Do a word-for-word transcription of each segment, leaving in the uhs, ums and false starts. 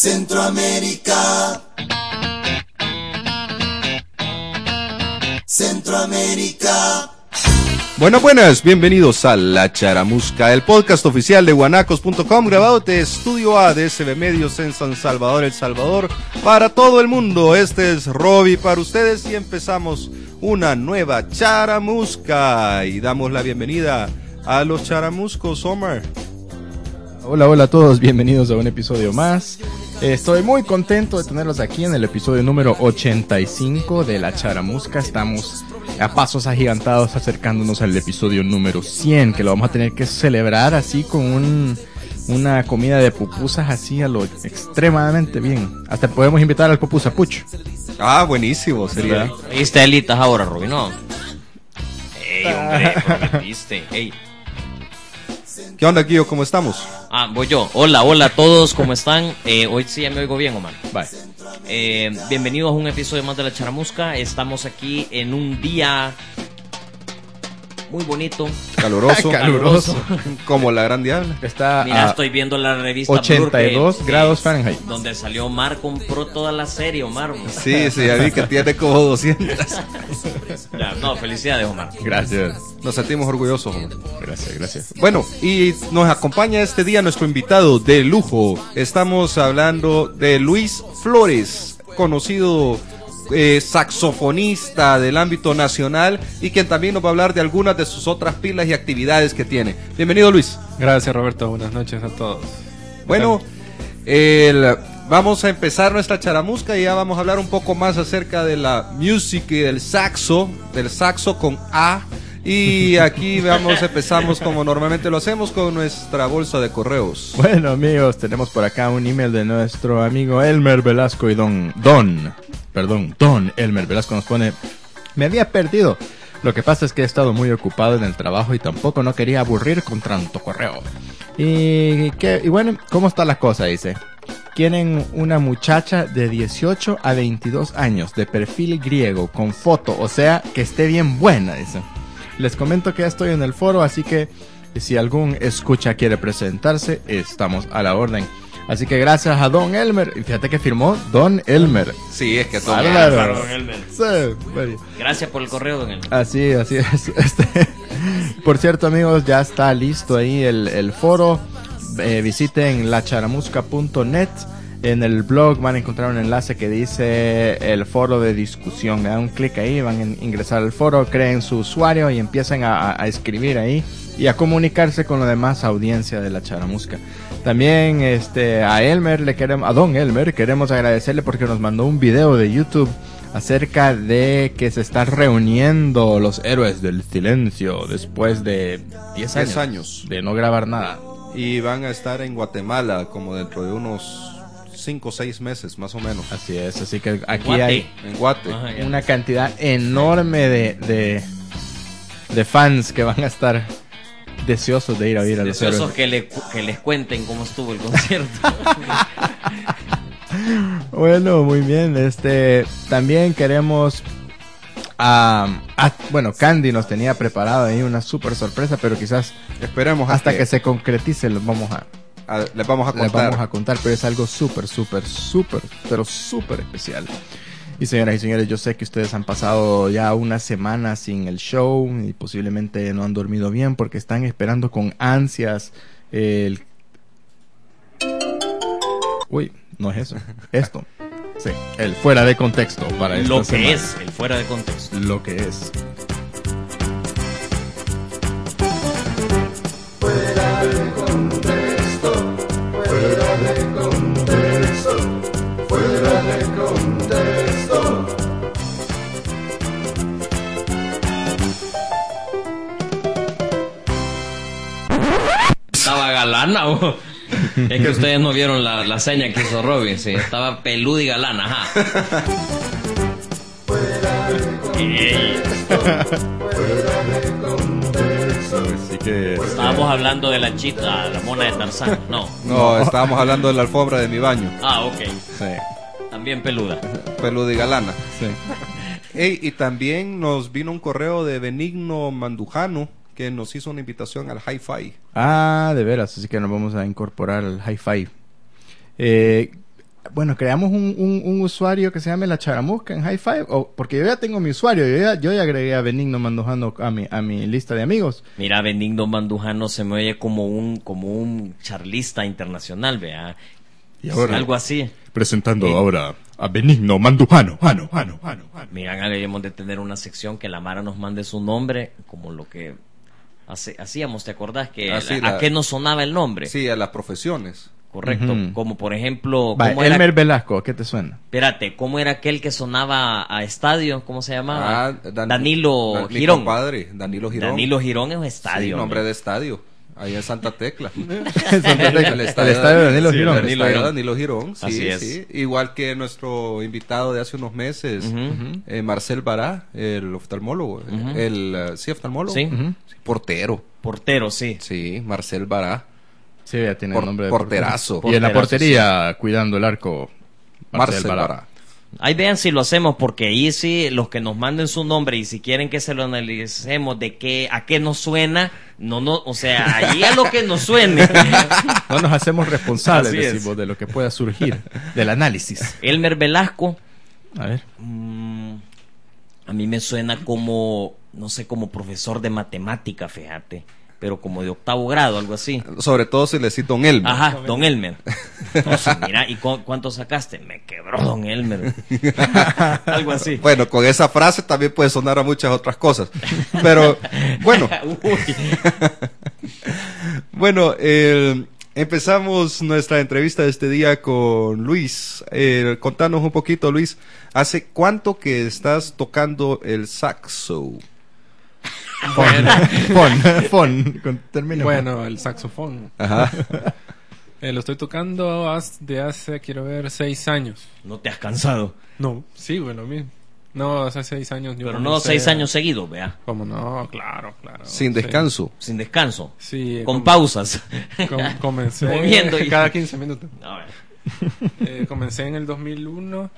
Centroamérica. Centroamérica. Bueno, buenas, bienvenidos a La Charamusca, el podcast oficial de guanacos punto com, grabado de Estudio A de S B Medios en San Salvador, El Salvador, para todo el mundo. Este es Robbie para ustedes y empezamos una nueva Charamusca y damos la bienvenida a los charamuscos. Omar. Hola, hola a todos, bienvenidos a un episodio más. Estoy muy contento de tenerlos aquí en el episodio número ochenta y cinco de La Charamusca. Estamos a pasos agigantados acercándonos al episodio número cien, que lo vamos a tener que celebrar así con un, una comida de pupusas así a lo extremadamente bien. Hasta podemos invitar al pupusa Puch. Ah, buenísimo, sería. Ahí está Elitas ahora, Robin, ¿no? Ey, hombre, prometiste, ey. ¿Qué onda, Guillo? ¿Cómo estamos? Ah, voy yo. Hola, hola a todos, ¿cómo están? Eh, hoy sí ya me oigo bien, Omar. Bye. Eh, bienvenidos a un episodio más de La Charamusca. Estamos aquí en un día muy bonito. Caluroso. Caluroso. Como la gran diabla. Está Mira, a estoy viendo la revista ochenta y dos Blur, que- grados que- Fahrenheit. donde salió Omar, compró toda la serie, Omar. Sí, sí, ya vi que tiene como doscientas. Ya, no, felicidades, Omar. Gracias, Nos sentimos orgullosos, Omar. gracias, gracias. Bueno, y nos acompaña este día nuestro invitado de lujo. Estamos hablando de Luis Flores, conocido eh, saxofonista del ámbito nacional y quien también nos va a hablar de algunas de sus otras pilas y actividades que tiene. Bienvenido, Luis. Gracias, Roberto. Buenas noches a todos. Bueno, el, vamos a empezar nuestra charamusca y ya vamos a hablar un poco más acerca de la music y del saxo, del saxo con A. Y aquí vamos, empezamos como normalmente lo hacemos con nuestra bolsa de correos. Bueno, amigos, tenemos por acá un email de nuestro amigo Elmer Velasco y Don, Don, perdón, Don Elmer Velasco nos pone: me había perdido. Lo que pasa es que he estado muy ocupado en el trabajo y tampoco no quería aburrir con tanto correo. Y, que, y bueno, ¿cómo está la cosa? Dice: quieren una muchacha de dieciocho a veintidós años, de perfil griego, con foto, o sea, que esté bien buena, dice. Les comento que ya estoy en el foro, así que si algún escucha quiere presentarse, estamos a la orden. Así que gracias a Don Elmer. Y fíjate que firmó Don Elmer. Sí, es que todo. Bárbaro. Bárbaro, Don Elmer. Sí, bueno. Gracias por el correo, Don Elmer. Así, así es. Este, por cierto, amigos, ya está listo ahí el, el foro. Eh, visiten la charamusca punto net. En el blog van a encontrar un enlace que dice el foro de discusión. Le dan un clic ahí, van a ingresar al foro, creen su usuario y empiezan a, a escribir ahí y a comunicarse con la demás audiencia de la Charamusca. También este, a Elmer, le queremos, a Don Elmer, queremos agradecerle porque nos mandó un video de YouTube acerca de que se están reuniendo los héroes del silencio después de diez años, diez años de no grabar nada. Y van a estar en Guatemala como dentro de unos cinco o seis meses, más o menos. Así es, así que aquí Guate. hay En Guate. Ajá, ya. una cantidad enorme de, de, de fans que van a estar deseosos de ir a ver a los Deseosos héroes. que, le, que les cuenten cómo estuvo el concierto. Bueno, muy bien. Este, también queremos, ah, ah, bueno, Candy nos tenía preparado ahí una super sorpresa, pero quizás Esperemos hasta que, que se concretice los vamos a, a- les vamos a les contar. vamos a contar, pero es algo súper, súper, súper, pero súper especial. Y señoras y señores, yo sé que ustedes han pasado ya una semana sin el show y posiblemente no han dormido bien porque están esperando con ansias el... Uy, no es eso. Esto. Sí, el fuera de contexto para esta Lo que semana. es, el fuera de contexto. Lo que es. Estaba galana, ¿o? Es que ustedes no vieron la, la seña que hizo Robin, sí. Estaba peluda y galana, ajá. Ey, Así que... estábamos hablando de la chita, la mona de Tarzán, no. No, estábamos hablando de la alfombra de mi baño. Ah, ok. Sí, También peluda. Peluda y galana. sí. Ey, y también nos vino un correo de Benigno Mandujano que nos hizo una invitación al Hi-Fi. Ah, de veras, así que nos vamos a incorporar al Hi-Fi. Eh, bueno, creamos un, un, un usuario que se llame La Charamusca en High Five, o, porque yo ya tengo mi usuario, yo ya, yo ya agregué a Benigno Mandujano a mi, a mi lista de amigos. Mira, Benigno Mandujano se me oye como un, como un charlista internacional, vea. Y ahora, algo así. presentando Eh, ahora a Benigno Mandujano. Jano, Jano, Jano, Jano. Mira, deberíamos de tener una sección que la Mara nos mande su nombre, como lo que hace, hacíamos, ¿te acordás? Que Ah, sí, la- ¿A la- qué nos sonaba el nombre? Sí, a las profesiones. Correcto, Ujú. como por ejemplo, Va, ¿cómo era? Elmer Velasco, ¿qué te suena? Espérate, ¿cómo era aquel que sonaba a estadio? ¿Cómo se llamaba? Ah, Dan- Danilo Dan- mi Girón. compadre, Danilo Girón. Danilo Girón es un estadio. Sí, nombre hombre. de estadio. Ahí en Santa Tecla. Santa Tecla. El El estadio- estadio de Danilo sí, Girón. El Danilo estadio Girón. Danilo Girón, sí, Así es. sí. Igual que nuestro invitado de hace unos meses, Ujú. eh, Marcel Bará, el oftalmólogo. Ujú. El, eh, sí, oftalmólogo. Sí. Ujú. Sí, portero. Portero, sí. Sí, Marcel Bará. Sí, ya tiene Por- el nombre de porterazo. portero. Y en la Porterazo, portería, cuidando el arco, Marcel Bará. Bará. Ahí vean si lo hacemos, porque ahí sí, los que nos manden su nombre y si quieren que se lo analicemos de qué, a qué nos suena, no, no, o sea, ahí a lo que nos suene. No nos hacemos responsables, Así es. decimos, de lo que pueda surgir del análisis. Elmer Velasco, A ver. mm, a mí me suena como, no sé, como profesor de matemática, fíjate, pero como de octavo grado, algo así. Sobre todo si le cito Don Elmer. Ajá, Don Elmer. Entonces, mira, ¿y cu- cuánto sacaste? Me quebró Don Elmer. Algo así. Bueno, con esa frase también puede sonar a muchas otras cosas. Pero, bueno, Uy. bueno, eh, empezamos nuestra entrevista de este día con Luis. Eh, contanos un poquito, Luis, ¿hace cuánto que estás tocando el saxo? Bueno, Fon, fon, con término. bueno, el saxofón. Ajá. Eh, lo estoy tocando haz- de hace, quiero ver, seis años. No te has cansado. No, sigo en lo mismo. No, hace seis años. yo Pero no comencé seis a- años seguidos, vea. ¿Cómo no? Claro, claro. Sin Sí. descanso. Sin descanso. Sí. Con com- pausas. com- comencé Moviendo y- cada quince minutos. A ver. Eh, comencé en el dos mil uno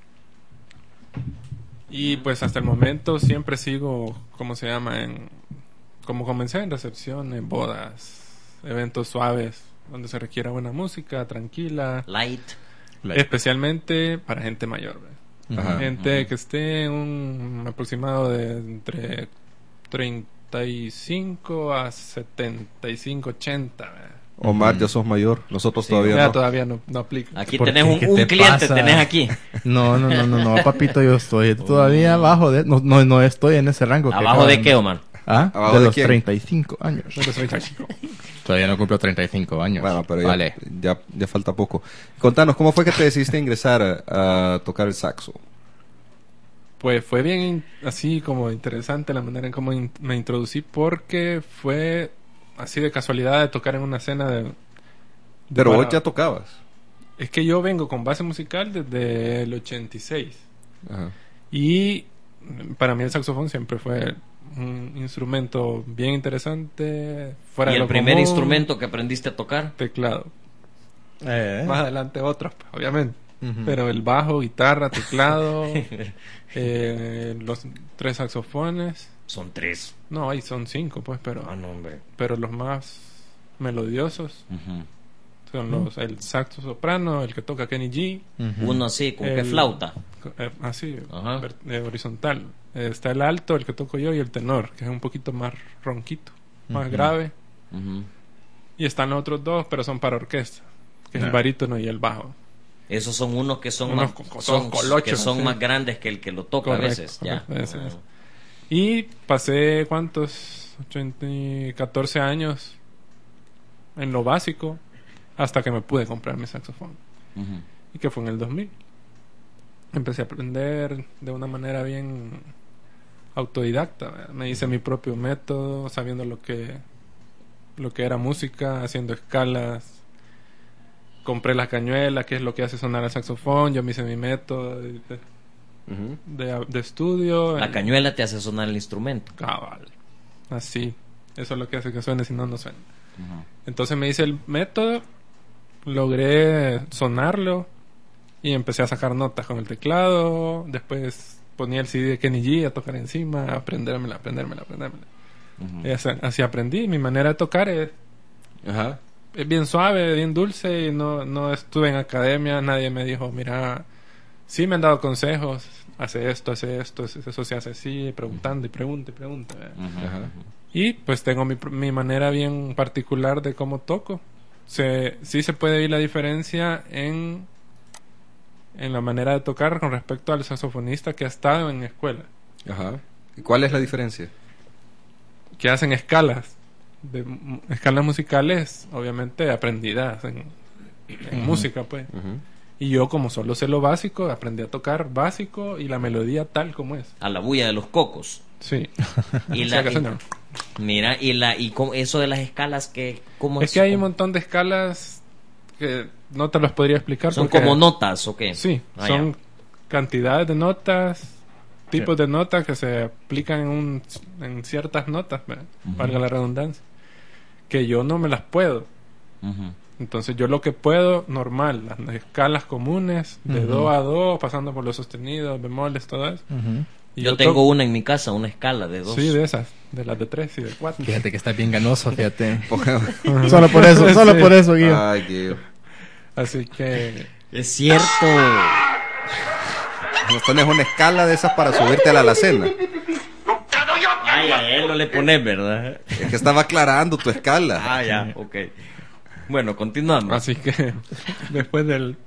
y pues hasta el momento siempre sigo, ¿cómo se llama? En, como comencé en recepciones, bodas, eventos suaves donde se requiera buena música, tranquila, Light. especialmente para gente mayor, ¿verdad? Ajá. Gente que esté en un aproximado de entre treinta y cinco a setenta y cinco, ochenta, ¿verdad? Omar, ya sos mayor. Nosotros Sí, todavía Ya no. todavía no, no aplica. Aquí ¿Por tenés qué? un, ¿Qué un te cliente, pasa? tenés aquí. No, no, no, no, no, papito, yo estoy todavía abajo de... No, no, no estoy en ese rango. que ¿Abajo acaban- de qué, Omar? ¿Ah? ¿Abajo de de los quién? treinta y cinco años. No, pues, treinta y cinco. Todavía no cumplo treinta y cinco años. Bueno, pero ya, Vale. ya, ya falta poco. Contanos, ¿cómo fue que te decidiste ingresar a, a tocar el saxo? Pues fue bien in- así como interesante la manera en cómo in- me introducí porque fue así de casualidad de tocar en una escena de... de Pero vos para- ya tocabas. Es que yo vengo con base musical desde el ochenta y seis Ajá. y mm, para mí el saxofón siempre fue un instrumento bien interesante, fuera ¿Y de el lo primer común, instrumento que aprendiste a tocar? teclado. Eh, Más adelante otros, pues, obviamente. Ujú. Pero el bajo, guitarra, teclado, eh, los tres saxofones. Son tres. No, ahí son cinco, pues, pero, Ah, no, hombre. pero los más melodiosos Ujú. son los el saxo soprano, el que toca Kenny G, Ujú. Uno así, con qué El- flauta. eh, así, Ajá. ver- eh, horizontal. Eh, está el alto, el que toco yo, y el tenor, que es un poquito más ronquito, más Ujú. grave. Ujú. Y están los otros dos, pero son para orquesta, que es Ya. el barítono y el bajo. Esos son unos que son Unos más, con- con- son, colochos, que son sí. más grandes que el que lo toca Correcto, a veces. Ya. correcto, ese es. Ah. Y pasé, ¿cuántos? ochenta y catorce años en lo básico hasta que me pude comprar mi saxofón. Ujú. Y que fue en el dos mil. Empecé a aprender de una manera bien autodidacta, ¿verdad? Me hice mi propio método, sabiendo lo que lo que era música, haciendo escalas. Compré la cañuela, que es lo que hace sonar el saxofón. Yo me hice mi método de, de, Ujú. de- de estudio. La en- cañuela te hace sonar el instrumento. Cabal. Así. Eso es lo que hace que suene, si no, no suena. Ujú. Entonces me hice el método, logré sonarlo y empecé a sacar notas con el teclado. Después ponía el C D de Kenny G a tocar encima, a aprendérmela, aprendérmela, aprendérmela. Ujú. Y así, así aprendí. Mi manera de tocar es Ajá. es bien suave, bien dulce, y no, no estuve en academia, nadie me dijo, mira, sí me han dado consejos, hace esto, hace esto, eso se hace así, preguntando y pregunta y pregunta. Ujú. Ajá. Y pues tengo mi, mi manera bien particular de cómo toco. Se, sí se puede ver la diferencia en, en la manera de tocar con respecto al saxofonista que ha estado en escuela, Ajá. ¿Y cuál es la diferencia? que hacen escalas, de, m- escalas musicales, obviamente aprendidas en, en música, pues. Ujú. Y yo, como solo sé lo básico, aprendí a tocar básico y la melodía tal como es. A la bulla de los cocos. Sí. Y O la, sea, que y- suena. mira, y la y cómo- eso de las escalas que cómo Es que hay un montón de escalas que no te las podría explicar. son porque- como notas o qué? Sí, Ah, son ya. cantidades de notas, tipos de notas que se aplican en, un, en ciertas notas, ¿verdad? Valga la redundancia, que yo no me las puedo. Ujú. Entonces yo lo que puedo, normal, las escalas comunes, de Ujú. do a do, pasando por los sostenidos, bemoles, todo eso. Ujú. Y Yo, to- tengo una en mi casa, una escala de dos. Sí, de esas, de las de tres y de cuatro. Fíjate que está bien ganoso, fíjate. Porque- Solo por eso, solo Sí. por eso, Guido. Ay, Guido. Así que... Es cierto. Nos pones una escala de esas para subirte a la alacena. Ay, a él no le pones, ¿verdad? Es que estaba aclarando tu escala. Ah, ya, ok. Bueno, continuamos. Así que después del...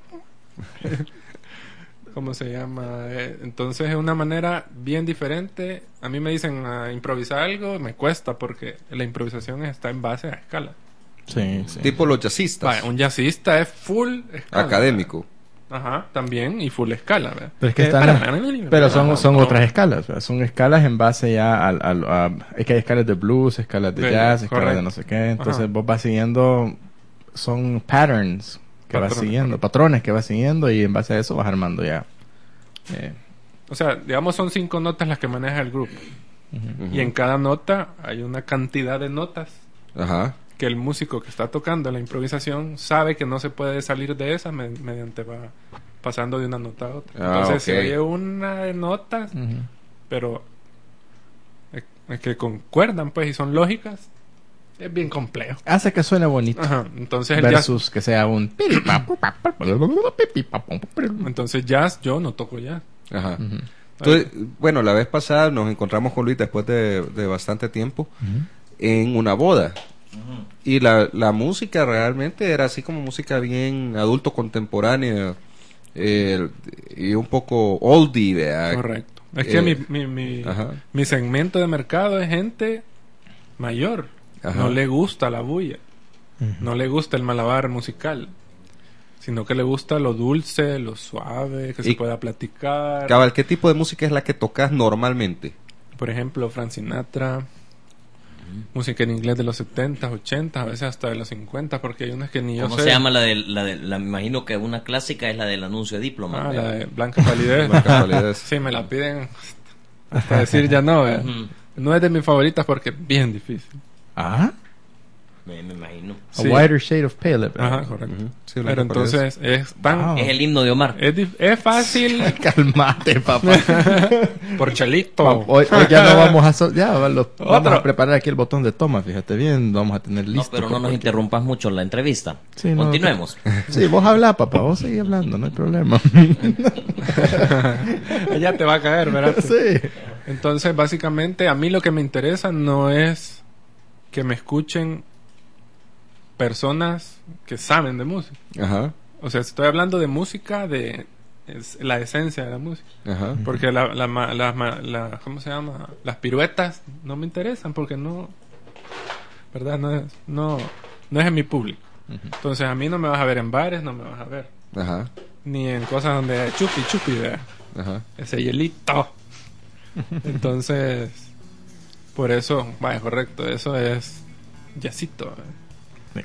¿Cómo se llama? Eh, entonces es una manera bien diferente. A mí me dicen a improvisar algo, me cuesta porque la improvisación está en base a escala. Sí, sí. Tipo los jazzistas. Vaya, un jazzista es full escala. Académico. Ajá, también, y full escala. ¿verdad? Pero es que Eh, están para- las- Pero son, son no. otras escalas, ¿verdad? Son escalas en base ya al, al- a... Es que hay escalas de blues, escalas de De- jazz, escalas de correcto. no sé qué. Entonces Ajá. vos vas siguiendo... Son patterns que vas Patrones, siguiendo, patrones que vas siguiendo y en base a eso vas armando ya. Eh, O sea, digamos son cinco notas las que maneja el grupo. Ujú. Y en cada nota hay una cantidad de notas Ajá. que el músico que está tocando la improvisación sabe que no se puede salir de esas me- mediante va pasando de una nota a otra. Ah, Entonces ok. se oye una de notas, ujú. pero es, es que concuerdan pues y son lógicas. Es bien complejo. Hace que suene bonito. Ajá. Entonces el jazz, Versus que sea un... entonces jazz yo no toco jazz. Ajá. Ujú. Entonces, bueno, la vez pasada nos encontramos con Luis después de, de bastante tiempo en una boda. Y la, la música realmente era así como música bien adulto contemporánea eh, y un poco oldie, ¿verdad? Correcto. Es Eh, que mi, mi, mi, ajá. mi segmento de mercado es gente mayor. Ajá. No le gusta la bulla. No le gusta el malabar musical. Sino que le gusta lo dulce, lo suave, que se Y- pueda platicar. Cabal, ¿qué tipo de música es la que tocas normalmente? Por ejemplo, Frank Sinatra. Música en inglés de los setenta, ochenta, a veces hasta de los cincuenta, porque hay unas que ni yo ¿Cómo sé. se llama la de la de la me imagino que una clásica es la del anuncio de diploma? Ah, ¿verdad? la de Blanca Palidez. La casualidad es- Sí, me la piden hasta decir ya no. ¿eh? Ujú. No es de mis favoritas porque es bien difícil. Ah, Me, me imagino. a Sí. whiter shade of pale. Ajá, correcto. Ujú. Sí, Pero Blanca Palidez. entonces es tan... Wow. Es el himno de Omar. Es, dif- es fácil Calmate, papá. por Chelito. Hoy, hoy ya no vamos a... so- ya va- lo- vamos Otro. a preparar aquí el botón de toma, fíjate bien. Vamos a tener No, listo. pero no por nos cualquier- interrumpas mucho la entrevista. Sí, no, Continuemos. Sí, vos habla, papá. Vos seguís hablando, no hay problema. Ya te va a caer, ¿verdad? Sí. Entonces, básicamente, a mí lo que me interesa no es que me escuchen personas que saben de música. Ajá, O sea, estoy hablando de música, de es la esencia de la música. ajá. Porque la, la, ma- la, ma- la- ¿cómo se llama? Las piruetas no me interesan porque no, ¿verdad? No es, no, no es en mi público. Entonces a mí no me vas a ver en bares, no me vas a ver. Ajá, Ni en cosas donde chupi, chupi, ¿verdad? ajá. Ese hielito. Entonces, por eso, vaya, correcto, eso es jazzito. ¿verdad? Sí.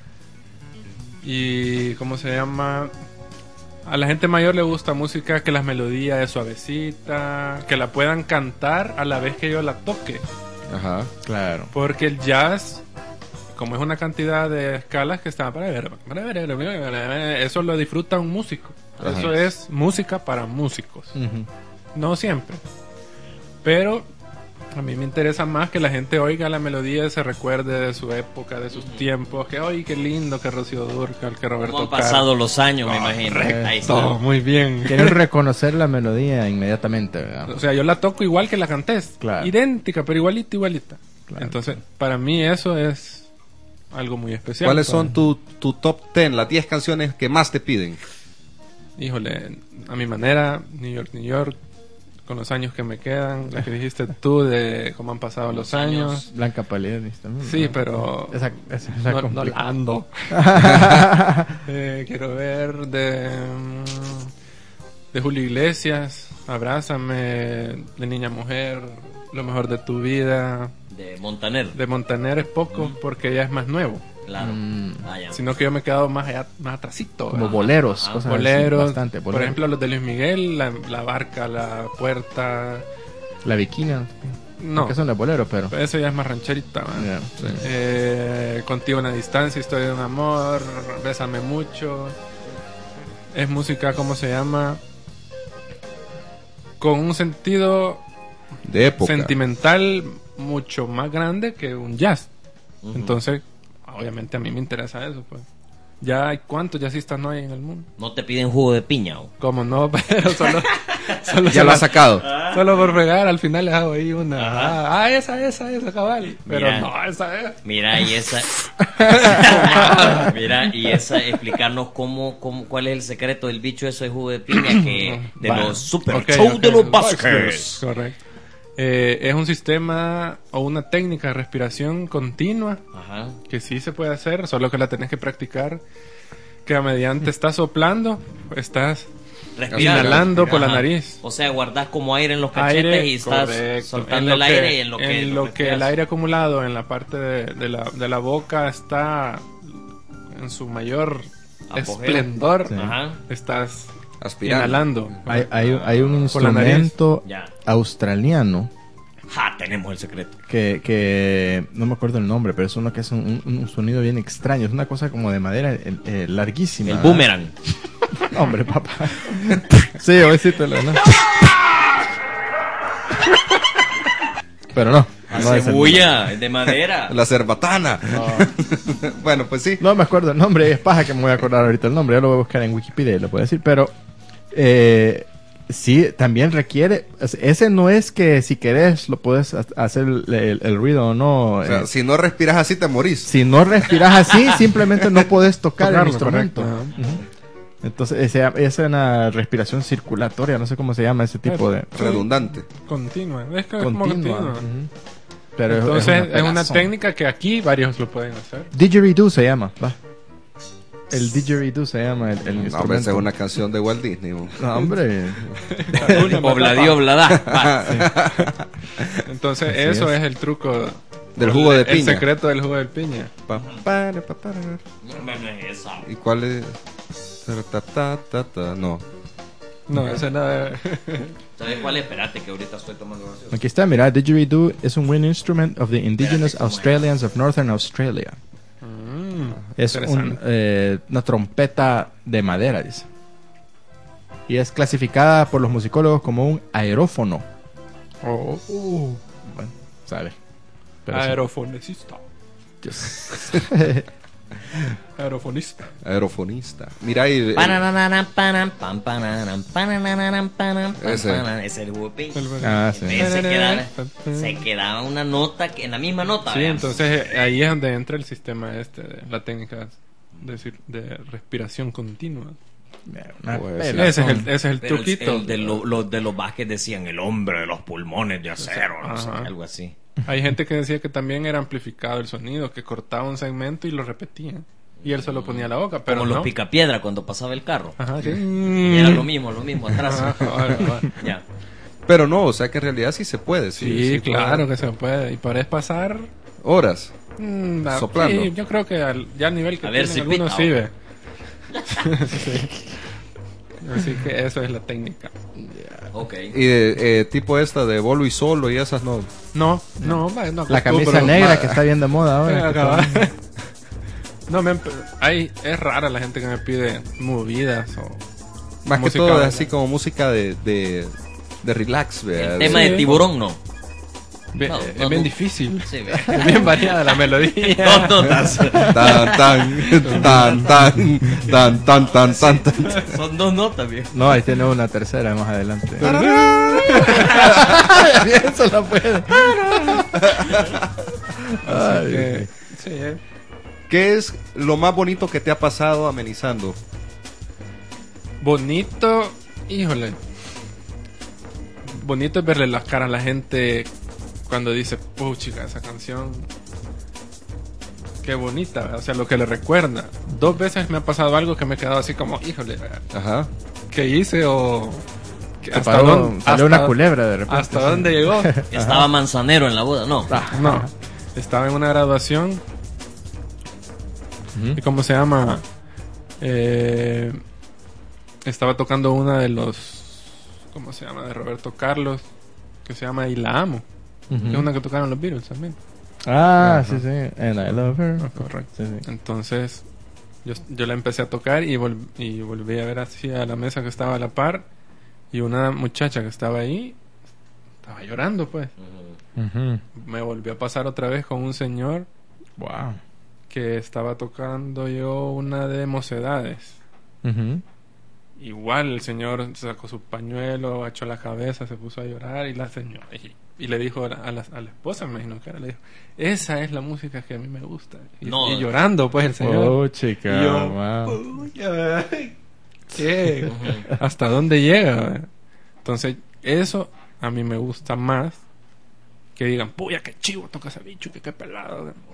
Y, ¿cómo se llama? A la gente mayor le gusta música que las melodías es suavecita, que la puedan cantar a la vez que yo la toque. Ajá. Claro. Porque el jazz, como es una cantidad de escalas que están para ver, para ver, eso lo disfruta un músico. Ajá. Eso es música para músicos. Ujú. No siempre. Pero A mí me interesa más que la gente oiga la melodía y se recuerde de su época, de sus tiempos. Que, ¡ay, qué lindo! Que Rocío Dúrcal, que Roberto ¿Cómo han Carlos. pasado los años, me imagino? Ahí está. Todo muy bien. Quieren reconocer la melodía inmediatamente, ¿verdad? O sea, yo la toco igual que la canté. Claro. Idéntica, pero igualita, igualita. Claro. Entonces, para mí eso es algo muy especial. ¿Cuáles pues. son tu, tu top diez, las diez canciones que más te piden? Híjole, a mi manera, New York, New York, con los años que me quedan, la que dijiste tú de cómo han pasado los, Los años. años. Blanca Palidez también. Sí, ¿no? pero Esa, esa, esa no, no complica- la ando. Eh, quiero ver de mm, de Julio Iglesias, Abrázame, de Niña Mujer, Lo mejor de tu vida. De Montaner. De Montaner es poco porque ya es más nuevo, Claro. Mm. Ah, ya. sino que yo me he quedado más allá, más atrasito. Como ¿verdad? boleros, Ajá. cosas así, Boleros, bastante, por boleros. ejemplo los de Luis Miguel, la, la barca, la puerta. La Bikina. No, Que son de boleros, pero. eso ya es más rancherita. ¿verdad? Ya, sí. Eh, Contigo en la distancia, Historia de un amor, Bésame mucho. Es música, ¿cómo se llama? Con un sentido De época. sentimental mucho más grande que un jazz. Ujú. Entonces, obviamente a mí me interesa eso, pues. Ya hay cuántos jazzistas no hay en el mundo. No te piden jugo de piña. ¿O? Como no, pero solo, solo, Ya se lo la- has sacado. solo por pegar, al final les hago ahí una. Ajá. Ah, ah, esa, esa, esa, cabal. Pero Mira. no, esa es. Mira, y esa. Mira, y esa, explicarnos cómo, cómo, cuál es el secreto del bicho eso de jugo de piña que de Vale. los super Ok, show ok. de los Vázquez. Correcto. Eh, es un sistema o una técnica de respiración continua Ajá. que sí se puede hacer, solo que la tenés que practicar. Que a mediante estás soplando, estás Respirando. inhalando por la Ajá. nariz. O sea, guardas como aire en los cachetes Aire, y estás correcto. soltando En lo el que- aire y en lo que, en lo lo que respiras. el aire acumulado en la parte de, de la, de la boca está en su mayor Apogeo. esplendor, Sí. Ajá. estás Aspirando. inhalando. Hay, hay, hay un Por la nariz. instrumento Ya. australiano Ja, tenemos el secreto. que, que no me acuerdo el nombre, pero es uno que es un, un- un sonido bien extraño. Es una cosa como de madera eh, eh, larguísima. El ¿verdad? boomerang. Hombre, papá. Sí, hoy sí te lo ¿no? Pero no. no es el- Cebulla, es de madera. La cerbatana. Bueno, pues sí. No me acuerdo el nombre, es paja que me voy a acordar ahorita el nombre, ya lo voy a buscar en Wikipedia y lo puedo decir, pero eh, sí, también requiere, ese no es que si querés lo puedes ha- hacer el, el- el ruido o no, O sea, eh, si no respiras así, te morís. si no respiras así, simplemente no puedes tocar el Tocarlo, instrumento. correcto, ajá. Ujú. Entonces, ese- es una respiración circulatoria, no sé cómo se llama ese tipo de... Redundante. Continua. Es que es como Continua. continua. Ujú. Pero es- Entonces es una, pelazón. técnica que aquí varios lo pueden hacer. Didgeridoo se llama, va. El didgeridoo se llama el, el No, hombre, instrumento. esa es una canción de Walt Disney. bo. No, hombre. Obladí, oblada. Va. Entonces Así eso es. es. el truco Del jugo de el piña. secreto del jugo de piña. Pa, para, pa, para. No, no es esa. ¿Y cuál es? Ta, ta, ta, ta. No. No, esa es nada. ¿Sabes cuál es? Espérate que ahorita estoy tomando gaseosa. Aquí está, mira, didgeridoo es un wind instrument of the indigenous Espérate, ¿cómo es? Australians of Northern Australia. Mm, Es un, interesante. eh, una trompeta de madera, dice. Y es clasificada por los musicólogos como un aerófono. Oh, uh, Bueno, sabe. Pero sí. aerofonicista. Yes. Aerofonista. Aerofonista. Mira ahí. el- Pananana, panam, pam, pananam, pananana, panam, pam, Ese. panam. Ese es el jugo de piña. Ah, sí. Entonces se quedaba, se quedaba una nota que, en la misma nota. Sí, ¿verdad? entonces eh, ahí es donde entra el sistema este, de la técnica de, cir- de respiración continua. Una Pues, pela. Ese es el, ese es el Pero el- truquito. el de lo- los de los Vázquez decían el hombre de los pulmones de acero, no sé, Ajá. algo así. Hay gente que decía que también era amplificado el sonido, que cortaba un segmento y lo repetía. Y él se lo ponía a la boca, pero Como no. los picapiedra cuando pasaba el carro. Ajá, sí. Y era lo mismo, lo mismo atrás. Ajá, cabal, cabal. Ya. Pero no, o sea que en realidad sí se puede. Sí, Sí, sí claro puede. que se puede. Y podés pasar. Horas. mm, a- Soplando. Sí, yo creo que al, ya al nivel que A ver tienen si algunos pita, sí ¿o? ve. Sí. Así que eso es la técnica. Ok. Y de, eh, tipo esta de bolo y solo y esas no. No, no, ma- no La camisa acostumbro. negra Ma- que está bien de moda ahora. Eh, que cabal. todo- No, me, hay, es rara la gente que me pide movidas o Más que música todo de- así como música de, de, de relax. ¿verdad? El tema Sí. de tiburón, no. Bien- No, es no, bien no. difícil. Sí, ve. Es bien variada la melodía. Dos notas. Tan, tan, tan, tan, tan, tan, tan, tan, tan. Son dos notas, viejo. No, ahí tiene una tercera más adelante. Eso la puede. Así que, sí, eh. ¿Qué es lo más bonito que te ha pasado amenizando? Bonito, híjole. Bonito es verle las caras a la gente cuando dice, puchica, esa canción. Qué bonita, ¿verdad? O sea, lo que le recuerda. Dos veces me ha pasado algo que me he quedado así como, híjole, ¿verdad? Ajá. ¿Qué hice? O que- Se paró- salió una culebra de repente. ¿Hasta dónde llegó? Estaba Manzanero en la boda, no. No, estaba en una graduación. Ujú. ¿Y cómo se llama? Eh, estaba tocando una de los, ¿cómo se llama? De Roberto Carlos, que se llama Y la amo. Ujú. Es una que tocaron los Beatles también. Ah, Ajá. sí, sí. And I love her. Ah, correcto. Sí, sí. Entonces, yo, yo la empecé a tocar y, vol- y volví a ver así a la mesa que estaba a la par. Y una muchacha que estaba ahí estaba llorando, pues. Ujú. Me volvió a pasar otra vez con un señor Wow. que estaba tocando yo una de Mocedades. Ujú. Igual el señor sacó su pañuelo, echó la cabeza, se puso a llorar y la señora y, y le dijo a la, a la, a la esposa, me imagino que era, le dijo, esa es la música que a mí me gusta. Y, No. y llorando pues el señor. Oh, chica. Y yo, Wow. "Uy, ay, ¿qué? ¿Hasta dónde llega? ¿verdad?". Entonces, eso a mí me gusta más que digan, puya, qué chivo toca ese bicho, que qué pelado. ¿verdad?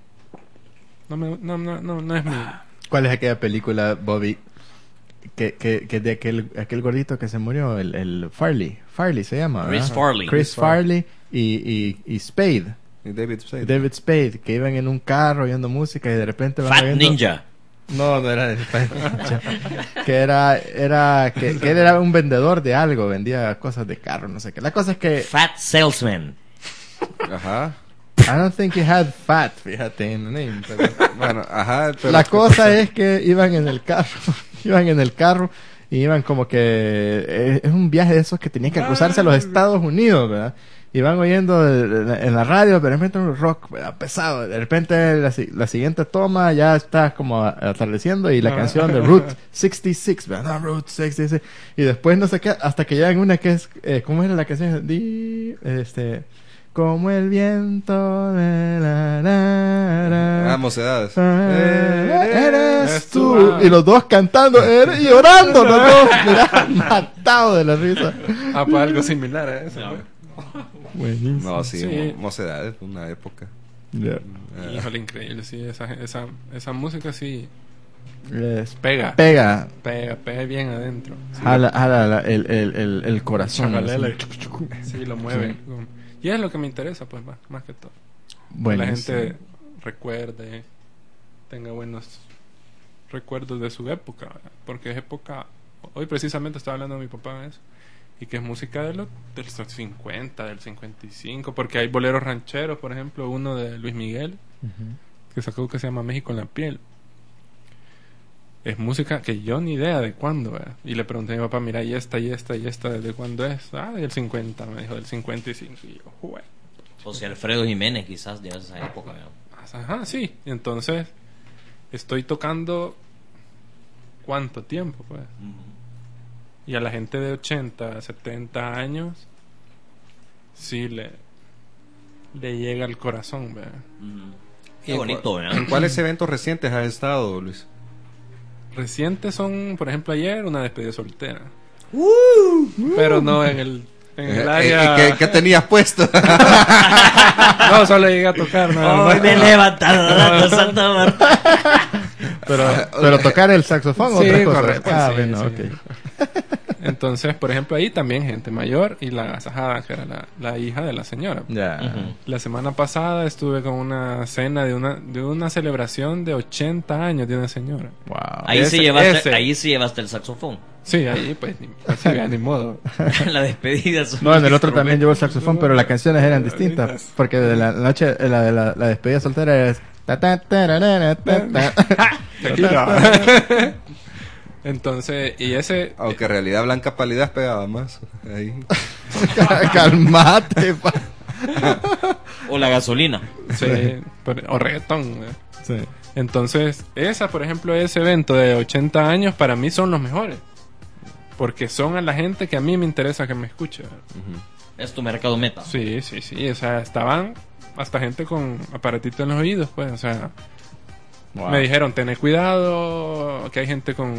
No, me, no, no, no, no es mi... ¿Cuál es aquella película, Bobby? Que, que, que de aquel, aquel gordito que se murió, el, el Farley. Farley se llama, ¿verdad? Chris Farley. Chris Farley y, y, y Spade. Y David Spade. David Spade, que iban en un carro oyendo música y de repente van Fat oyendo... Ninja. No, no era de Fat Ninja. que era, era, que, que él era un vendedor de algo, vendía cosas de carro, no sé qué. La cosa es que Fat Salesman. Ajá. I don't think he had fat, fíjate en the name. Pero... Bueno, ajá. Pero La cosa es que iban en el carro, iban en el carro y iban como que eh, es un viaje de esos que tenían que cruzarse a los Estados Unidos, ¿verdad? Y van oyendo de- en la radio, pero de repente un rock, ¿verdad? Pesado. De repente la, si- la siguiente toma ya está como atardeciendo y la Ah. canción de Route sesenta y seis, ¿verdad? No, Route sesenta y seis. Y después no sé qué, hasta que llegan una que es, eh, ¿cómo era la canción? Di, este, como el viento de la, la, la. Ah, Mocedades. Eh, Eres tú. tú. Y los dos cantando eres- y llorando los dos. Mira, matado de la risa. Ah, pues algo similar a eso. pues. Buenísimo. No, sí, Sí. Mo- Mocedades, una época. Ya. Eh, Híjole, increíble, sí, esa, esa, esa música sí Es- pega, Pega. pega, pega bien adentro. Sí, Jala, jala la- el, el, el, el corazón. chacalela así. y- sí, lo mueve. Y es lo que me interesa, pues, más, más que todo. Que la Buenísimo. gente recuerde, tenga buenos recuerdos de su época, ¿verdad? Porque es época. Hoy precisamente estaba hablando de mi papá de eso. Y que es música de los del cincuenta, del cincuenta y cinco, porque hay boleros rancheros, por ejemplo, uno de Luis Miguel, Ujú. que sacó que se llama México en la piel. Es música que yo ni idea de cuándo, ¿verdad? Y le pregunté a mi papá, mira, y esta, y esta, y esta, ¿desde cuándo es? Ah, del cincuenta, me dijo, del cincuenta y cinco. Y yo, "Jue". José Alfredo Jiménez, quizás de esa época. ¿no? Ajá, sí. Y entonces, estoy tocando ¿cuánto tiempo, pues? Y a la gente de ochenta, setenta años, sí le, le llega al corazón, ¿verdad? Qué bonito, ¿verdad? ¿En cuáles eventos recientes has estado, Luis? Recientes son, por ejemplo, ayer una despedida soltera. Pero no en el, en el Eh, área. eh, ¿qué, qué tenías puesto? No, solo llegué a tocar, ¿no? Hoy me he levantado dando Santa Marta. Pero, pero tocar el saxofón o Sí, otra cosa. correcto, Ah, sí, bueno, sí. ok. Entonces, por ejemplo, ahí también gente mayor y la agasajada, que era la, la hija de la señora. Ya. Ujú. La semana pasada estuve con una cena de una de una celebración de ochenta años de una señora. Wow. Ahí, sí Ese- llevaste, ese. ahí sí llevaste el saxofón. Sí, ahí pues ni, así, ya, ni modo. La despedida. son No, en el otro también instrumentos. llevó el saxofón, pero las canciones eran distintas. Porque de la noche, la de la, la despedida soltera es. ta, ta, tararara, ta, ta. Tequila. Entonces, y ese Aunque en realidad Blanca Palidad pegaba más. Ahí. Calmate, pa. O la gasolina. Sí, pero- o reggaetón. ¿eh? Sí. Entonces, esa, por ejemplo, ese evento de ochenta años, para mí son los mejores. Porque son a la gente que a mí me interesa que me escuche. Es tu mercado meta. Sí, sí, sí. O sea, estaban hasta gente con aparatitos en los oídos, pues. O sea, Wow. me dijeron, tener cuidado, que hay gente con,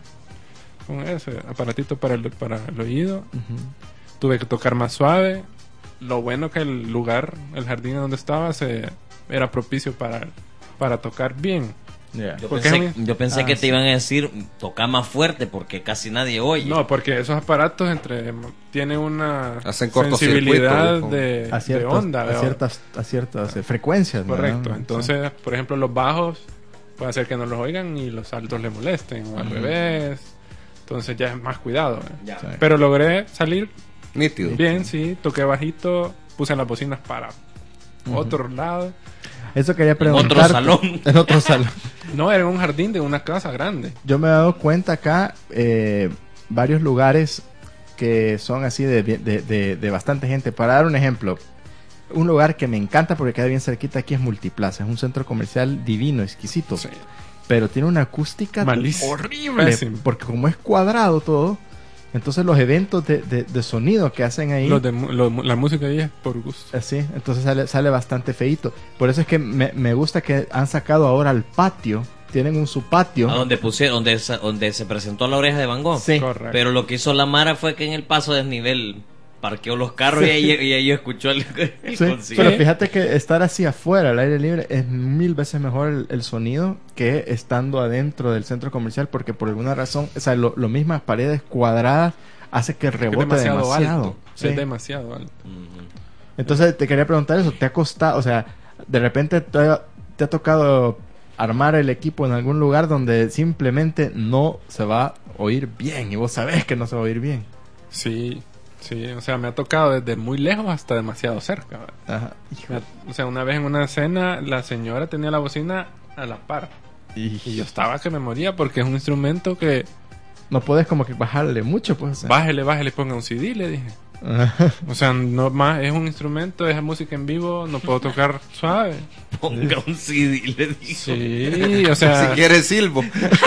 con ese aparatito para el, para el oído. Ujú. Tuve que tocar más suave. Lo bueno que el lugar, el jardín donde estaba, se, era propicio para, para tocar bien. Yeah. Yo Porque pensé, a mí- yo pensé Ah, que sí. te iban a decir toca más fuerte porque casi nadie oye. No, porque esos aparatos entre tienen una Hacen sensibilidad cortocircuito, de, A de ciertas, onda. a ¿verdad? ciertas, a ciertas eh, frecuencias. ¿no? Correcto. Sí. Entonces, por ejemplo, los bajos puede hacer que no los oigan y los altos le molesten o al Ujú. revés. Entonces ya es más cuidado. ¿eh? Ya. Sí. Pero logré salir Nítido. bien, sí. Toqué bajito, puse las bocinas para Ujú. otro lado. Eso quería En preguntar. otro salón. En otro salón. No, era un jardín de una casa grande. Yo me he dado cuenta acá eh, varios lugares que son así de, de, de, de bastante gente. Para dar un ejemplo, un lugar que me encanta porque queda bien cerquita aquí es Multiplaza. Es un centro comercial divino, exquisito. Sí. Pero tiene una acústica Malísimo. horrible. Pésimo. Porque como es cuadrado todo, entonces los eventos de, de, de sonido que hacen ahí... Los de mu- lo- la música ahí es por gusto. Así, entonces sale, sale bastante feíto. Por eso es que me, me gusta que han sacado ahora el patio. Tienen un su patio. A donde pusieron, donde, se- donde se presentó la oreja de Van Gogh. Sí. Correcto. Pero lo que hizo la Mara fue que en el paso de desnivel parqueó los carros y, ahí, y ahí escuchó el, el Sí, concierto. pero fíjate que estar así afuera, al aire libre, es mil veces mejor el, el sonido que estando adentro del centro comercial, porque por alguna razón, o sea, lo, lo mismas paredes cuadradas hace que Es rebote demasiado, demasiado. alto. Sí. Es demasiado alto. Ujú. Entonces te quería preguntar eso, ¿te ha costado, o sea, de repente te ha, te ha tocado armar el equipo en algún lugar donde simplemente no se va a oír bien y vos sabés que no se va a oír bien? Sí, sí. O sea, me ha tocado desde muy lejos hasta demasiado cerca. ¿verdad? Ajá. Hijo. Me ha- O sea, una vez en una cena, la señora tenía la bocina a la par. Y yo estaba que me moría porque es un instrumento que... No puedes como que bajarle mucho, pues. o sea. Bájele, bájele, ponga un C D, le dije. Ajá. O sea, no más, es un instrumento, es música en vivo, no puedo tocar suave. Ponga un C D, le dijo. Sí, o sea, Si quieres silbo.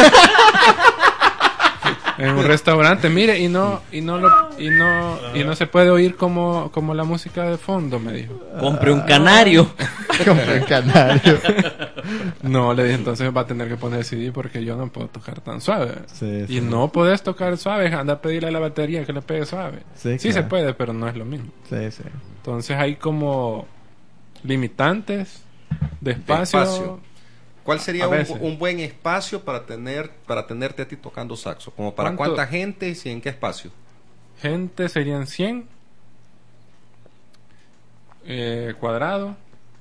en un restaurante, mire, y no, y no lo, y no, y no se puede oír como, como la música de fondo, me dijo. Compre un canario. Como el canario. No, le dije, entonces va a tener que poner C D porque yo no puedo tocar tan suave. Sí, Y sí. no puedes tocar suave, anda a pedirle a la batería que le pegue suave. Sí, Sí, claro. se puede, pero no es lo mismo. Sí, sí. Entonces hay como limitantes de espacio. Espacio. ¿Cuál sería A un, veces. un buen espacio para tener para tenerte a ti tocando saxo? ¿Como para ¿Cuánto? cuánta gente y si en qué espacio? Gente serían cien eh, cuadrado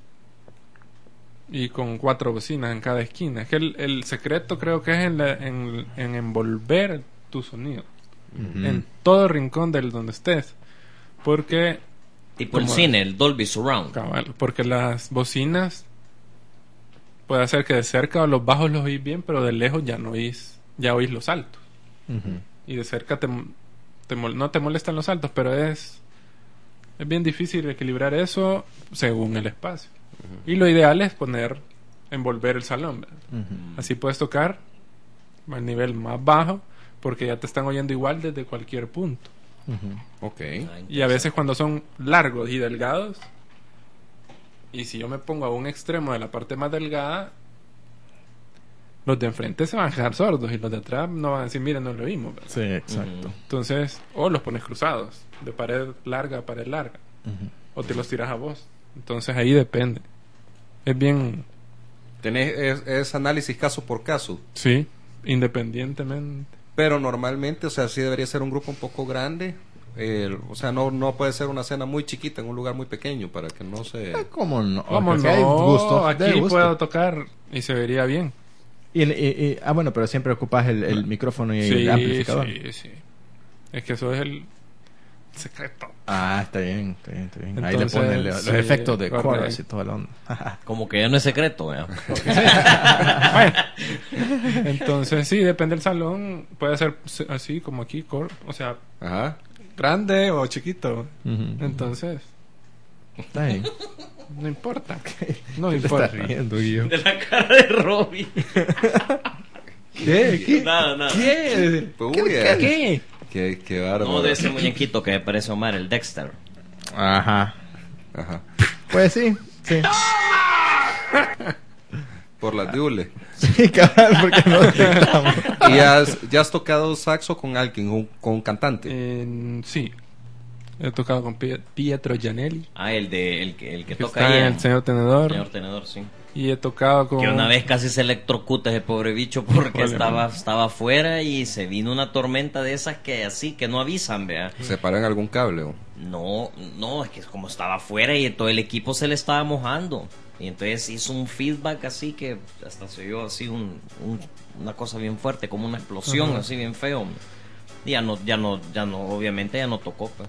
y con cuatro bocinas en cada esquina. Es que el, el secreto creo que es en, la- en, en envolver tu sonido Ujú. en todo rincón del donde estés. Porque Tipo el Como- cine, el Dolby Surround. cabal, porque las bocinas puede hacer que de cerca los bajos los oís bien, pero de lejos ya no oís, ya oís los altos. Ujú. Y de cerca te, te mol- no te molestan los altos, pero es es bien difícil equilibrar eso según el espacio. Y lo ideal es poner, envolver el salón, ¿verdad? Ujú. Así puedes tocar al nivel más bajo, porque ya te están oyendo igual desde cualquier punto. Ujú. Ok. Y a veces cuando son largos y delgados, y si yo me pongo a un extremo de la parte más delgada, los de enfrente se van a quedar sordos y los de atrás no van a decir, miren, no lo oímos, ¿verdad? Sí, exacto. Entonces, o los pones cruzados, de pared larga a pared larga, Ujú. o te los tiras a vos. Entonces ahí depende. Es bien, Tenés es, es análisis caso por caso, sí, independientemente. pero normalmente, o sea, sí debería ser un grupo un poco grande. eh, o sea, no no puede ser una cena muy chiquita en un lugar muy pequeño para que no se... Ah, ¿Cómo no? ¿Cómo Porque no? hay gusto, hay Aquí gusto. puedo tocar y se vería bien. Y, y- y- ah, bueno, pero siempre ocupas el, el micrófono y Sí, el amplificador. sí, sí. Es que eso es el secreto. Ah, está bien, está bien, está bien. Ahí le Entonces, ponen le- los sí, efectos de correcto. chorus y toda la onda. Como que ya no es secreto, ¿verdad? Bueno, entonces sí, depende del salón. Puede ser así como aquí, cor- o sea, Ajá. grande o chiquito. Ujú. Entonces, Está bien. No importa. No ¿Qué te importa. estás riendo, Guillo? De la cara de Robbie. ¿Qué? ¿Qué? Nada, nada. ¿Qué? Uy, ¿Qué? eh. ¿Qué? Qué, qué bárbaro. No, de ese muñequito que me parece Omar, el Dexter. Ajá. Ajá. Pues sí, sí. Por las diule. Sí, cabal, porque no detectamos. ¿Y has, ya has tocado saxo con alguien, con, con un cantante? Eh, sí. He tocado con Pie- Pietro Gianelli. Ah, el de el que, el que Que toca está ahí. en en- el Señor Tenedor. Señor Tenedor, sí. Y he tocado con... Que una vez casi se electrocuta ese pobre bicho porque Vale, estaba, man. estaba afuera y se vino una tormenta de esas que así, que no avisan, vea. ¿Se paró en algún cable? ¿O? No, no, es que como estaba afuera y todo el equipo se le estaba mojando. Y entonces hizo un feedback así que hasta se oyó así un, un- una cosa bien fuerte, como una explosión, Ajá. así bien feo. Y ya no, ya no, ya no, obviamente ya no tocó, pues.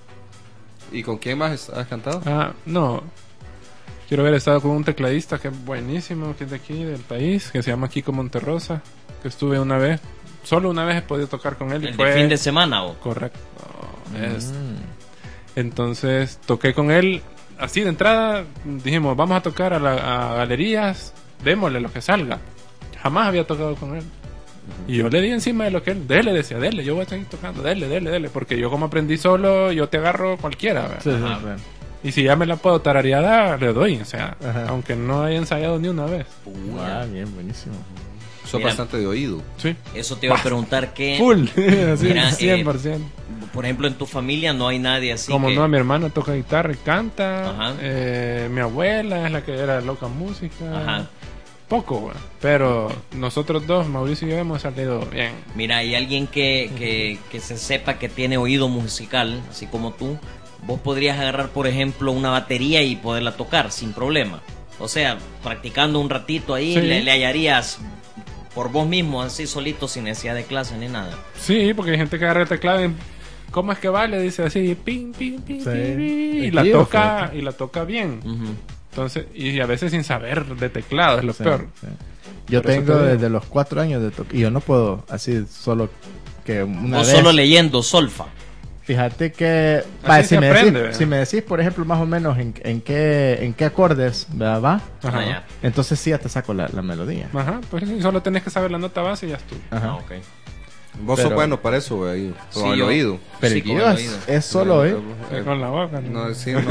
¿Y con quién más has cantado? Ah, no. Quiero haber estado con un tecladista que es buenísimo, que es de aquí, del país, que se llama Kiko Monterrosa, que estuve una vez, solo una vez he podido tocar con él. Y El fue... de fin de semana, ¿o? Correcto. Es- Mm. Entonces toqué con él, así de entrada, dijimos, vamos a tocar a, la- a galerías, démosle lo que salga. Jamás había tocado con él. Y yo le di encima de lo que él, dele, decía, dele, yo voy a seguir tocando, dele, dele, dele, porque yo como aprendí solo, yo te agarro cualquiera, ¿verdad? Sí, sí, Ajá. claro. Y si ya me la puedo tararear, le doy, o sea, Ajá. aunque no haya ensayado ni una vez. Ah, bien, buenísimo. Sos Mira. bastante de oído. Sí. Eso te iba a preguntar que, Full, así, Mira, cien por ciento. por ejemplo, en tu familia no hay nadie así Como que... no, mi hermana toca guitarra y canta. Ajá. Eh, mi abuela es la que era loca en música. Ajá. Poco, güey. Pero nosotros dos, Mauricio y yo, hemos salido bien. Mira, hay alguien que, que, que se sepa que tiene oído musical, así como tú. Vos podrías agarrar, por ejemplo, una batería y poderla tocar sin problema. O sea, practicando un ratito ahí, Sí. le, le hallarías por vos mismo, así solito, sin necesidad de clase ni nada. Sí, porque hay gente que agarra el teclado y, ¿cómo es que vale? Dice así, ping, ping, ping, Sí. ping, ping, y Aquí, la o toca, fíjate. y la toca bien. Ujú. Entonces, y a veces sin saber de teclado, es lo Sí, peor. sí. Yo Por eso tengo te digo. desde los cuatro años de tocar. Y yo no puedo así solo que una O vez. solo leyendo solfa. Fíjate que. Así Va, se si, me aprende, decís, ¿verdad? si me decís, por ejemplo, más o menos en, en qué en qué acordes ¿verdad? Va, Ajá. Ah, ya. entonces sí ya te saco la, la melodía. Ajá, pues sí, solo tenés que saber la nota base y ya estuvo. Ajá. Ah, ok. Vos Pero- sos bueno para eso, güey. Con Sí, el yo- oído. Pero Sí, el con el Guido es, oído. es solo, ¿eh? Eh, Con la boca. ¿no? No, sí, no.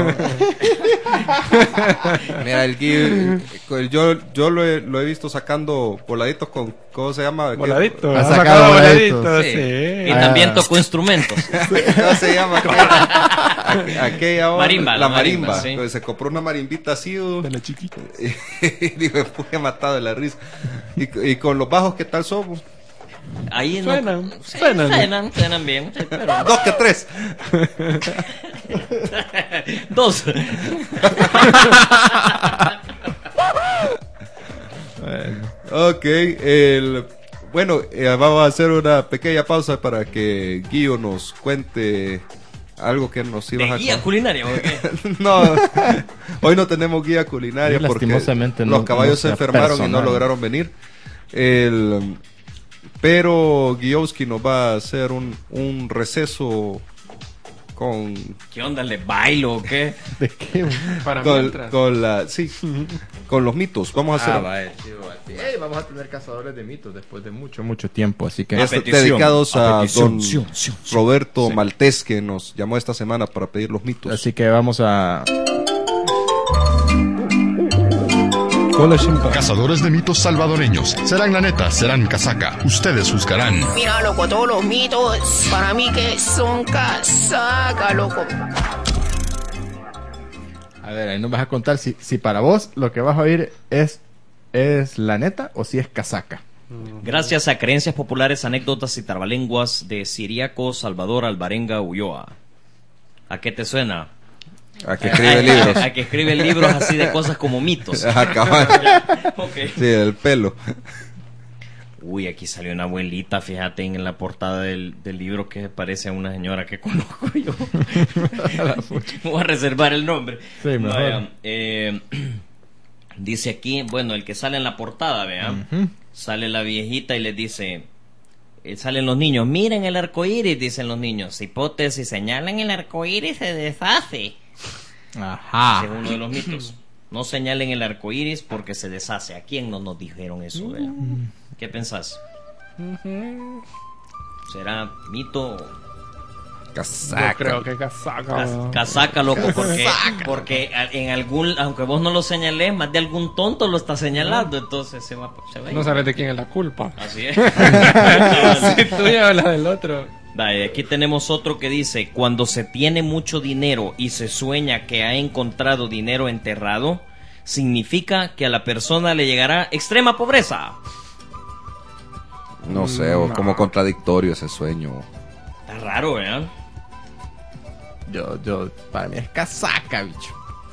Mira, el Gui, yo, yo lo, he, lo he visto sacando voladitos con, ¿cómo se llama? ¿Qué- Voladito. Ha Ha sacado sacado voladitos. voladito, Sí. sí. Y Ah. también tocó instrumentos. ¿Cómo se llama? Aquella, aquella onda, Marimba, la la marimba. marimba, sí. Pues se compró una marimbita así, uh, De la chiquita. y digo, me he matado de la risa. Y, y con los bajos, ¿qué tal somos? Ahí no- Suenan, Sí, suenan. suenan, suenan bien. sí, pero- Dos que tres. Dos. Ok, el, bueno, eh, vamos a hacer una pequeña pausa para que Guillo nos cuente algo que nos ibas De a guía contar. culinaria, ¿o qué? No, hoy no tenemos guía culinaria Sí, porque lastimosamente los no- caballos no se sea enfermaron y no personal. lograron venir. El, pero Guiowski nos va a hacer un, un receso con, ¿Qué onda? ¿Le bailo o qué? ¿De qué? Para con, mientras. con la, sí, con los mitos. Vamos a hacer vaya, Ey, vamos a tener cazadores de mitos después de mucho, mucho tiempo, así que... Este, petición, dedicados a a, petición, don sí, sí, sí. Roberto Sí. Maltés, que nos llamó esta semana para pedir los mitos. Así que vamos a... Cazadores de mitos salvadoreños. Serán la neta, serán casaca. Ustedes juzgarán. Mira, loco, todos los mitos para mí que son casaca, loco. A ver, ahí nos vas a contar si, si para vos lo que vas a oír es, es la neta o si es casaca. Gracias a creencias populares, anécdotas y trabalenguas de Siriaco, Salvador Alvarenga Ulloa. ¿A qué te suena? A que escribe libros. A que escribe libros así de cosas como mitos. Ajá, cabal. Ok. Sí, el pelo. Uy, aquí salió una abuelita, fíjate en la portada del, del libro que parece a una señora que conozco yo. Voy a reservar el nombre. Sí, mejor. Vaya, eh, dice aquí, bueno, el que sale en la portada, vean, Ujú. sale la viejita y le dice, eh, salen los niños, miren el arco iris, dicen los niños, cipotes, si señalan el arco iris se deshace. Ajá. Ese es uno de los mitos. No señalen el arco iris porque se deshace. ¿A quién no nos dijeron eso? ¿Verdad? ¿Qué pensás? ¿Será mito? Casaca. Yo creo que casaca. Cas- weón. Casaca, loco, porque, porque en algún, aunque vos no lo señales, más de algún tonto lo está señalando, entonces se va, se va a ir. No sabes de quién es la culpa. Así es. Si tuya o la del otro. Dale, aquí tenemos otro que dice: cuando se tiene mucho dinero y se sueña que ha encontrado dinero enterrado, significa que a la persona le llegará extrema pobreza. No sé, o No. como contradictorio ese sueño. Está raro, ¿verdad? Yo, yo, para mí es casaca, bicho.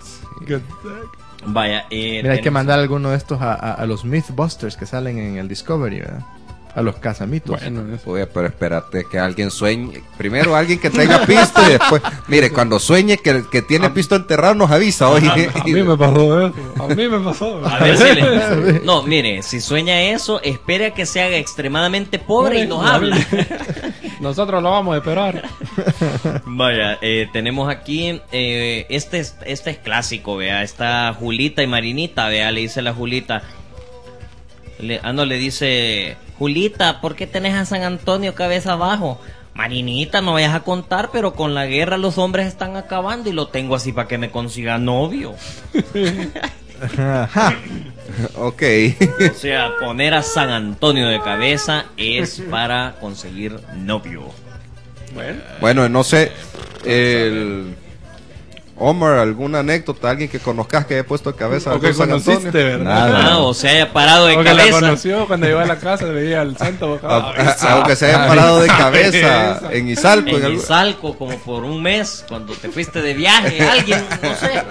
Vaya, eh, Mira, hay que tenemos- mandar alguno de estos a, a, a los Mythbusters que salen en el Discovery, ¿verdad? A los cazamitos. Bueno, eso. Oye, pero espérate que alguien sueñe. Primero alguien que traiga pisto y después. Mire, cuando sueñe que, que tiene pisto enterrado nos avisa, oye. A mí me pasó eso. A mí me pasó. A ver si le- No, mire, si sueña eso, espere a que se haga extremadamente pobre y nos habla. Nosotros lo vamos a esperar. Vaya, eh, tenemos aquí, eh, este, es, este es clásico, vea, está Julita y Marinita, vea, le dice la Julita. Le, ah, no, le dice, Julita, ¿por qué tenés a San Antonio cabeza abajo? Marinita, no vayas a contar, pero con la guerra los hombres están acabando y lo tengo así para que me consiga novio. Ajá. Ok. O sea, poner a San Antonio de cabeza es para conseguir novio. Bueno. Bueno, no sé. El. Omar, ¿alguna anécdota? ¿Alguien que conozcas que haya puesto de cabeza O que a San Antonio? conociste, ¿verdad? Nada. Ah, o sea, haya parado de O que la cabeza. conoció cuando llegó a la casa, le veía al santo boca A- abajo. a- Aunque se haya parado de cabeza en Izalco. en En algún- Izalco, como por un mes, cuando te fuiste de viaje, alguien, no sé.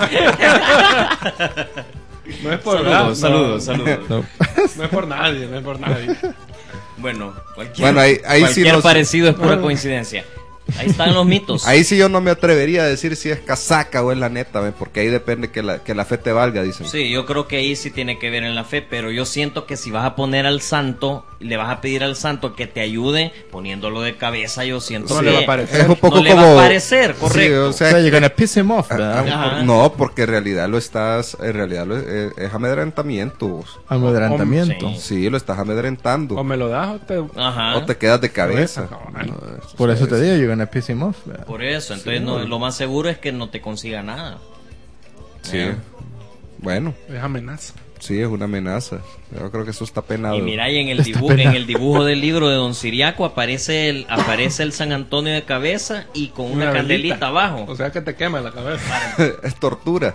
No es por Saludos, nada, saludos, no. saludos. No. No es por nadie, no es por nadie. Bueno, cualquier, Bueno, ahí- ahí sí cualquier nos- parecido es pura coincidencia. Ahí están los mitos. Ahí sí yo no me atrevería a decir si es casaca o es la neta, ¿ve? Porque ahí depende que la, que la fe te valga, dicen. Sí, yo creo que ahí sí tiene que ver en la fe, pero yo siento que si vas a poner al santo, le vas a pedir al santo que te ayude poniéndolo de cabeza, yo siento No que le va a parecer. Es un poco no le como... va a parecer, correcto. Sí, o sea, O sea, you're gonna piss him off, ¿verdad? Ajá. no, porque en realidad lo estás, en realidad lo, es, es amedrentamiento. Amedrentamiento. Sí. Sí, lo estás amedrentando. O me lo das o te... Ajá. O te quedas de cabeza. Cabal. Por eso te digo, you're gonna piss him off, ¿verdad? Por eso, entonces no, lo más seguro es que no te consiga nada. Sí. Bueno, Es amenaza. sí, es una amenaza. Yo creo que eso está penado. Y mira, y en el, Está dibujo, penado. en el dibujo del libro de Don Siriaco aparece el, aparece el San Antonio de cabeza y con una, velita. candelita abajo. O sea que te quema la cabeza. Es tortura.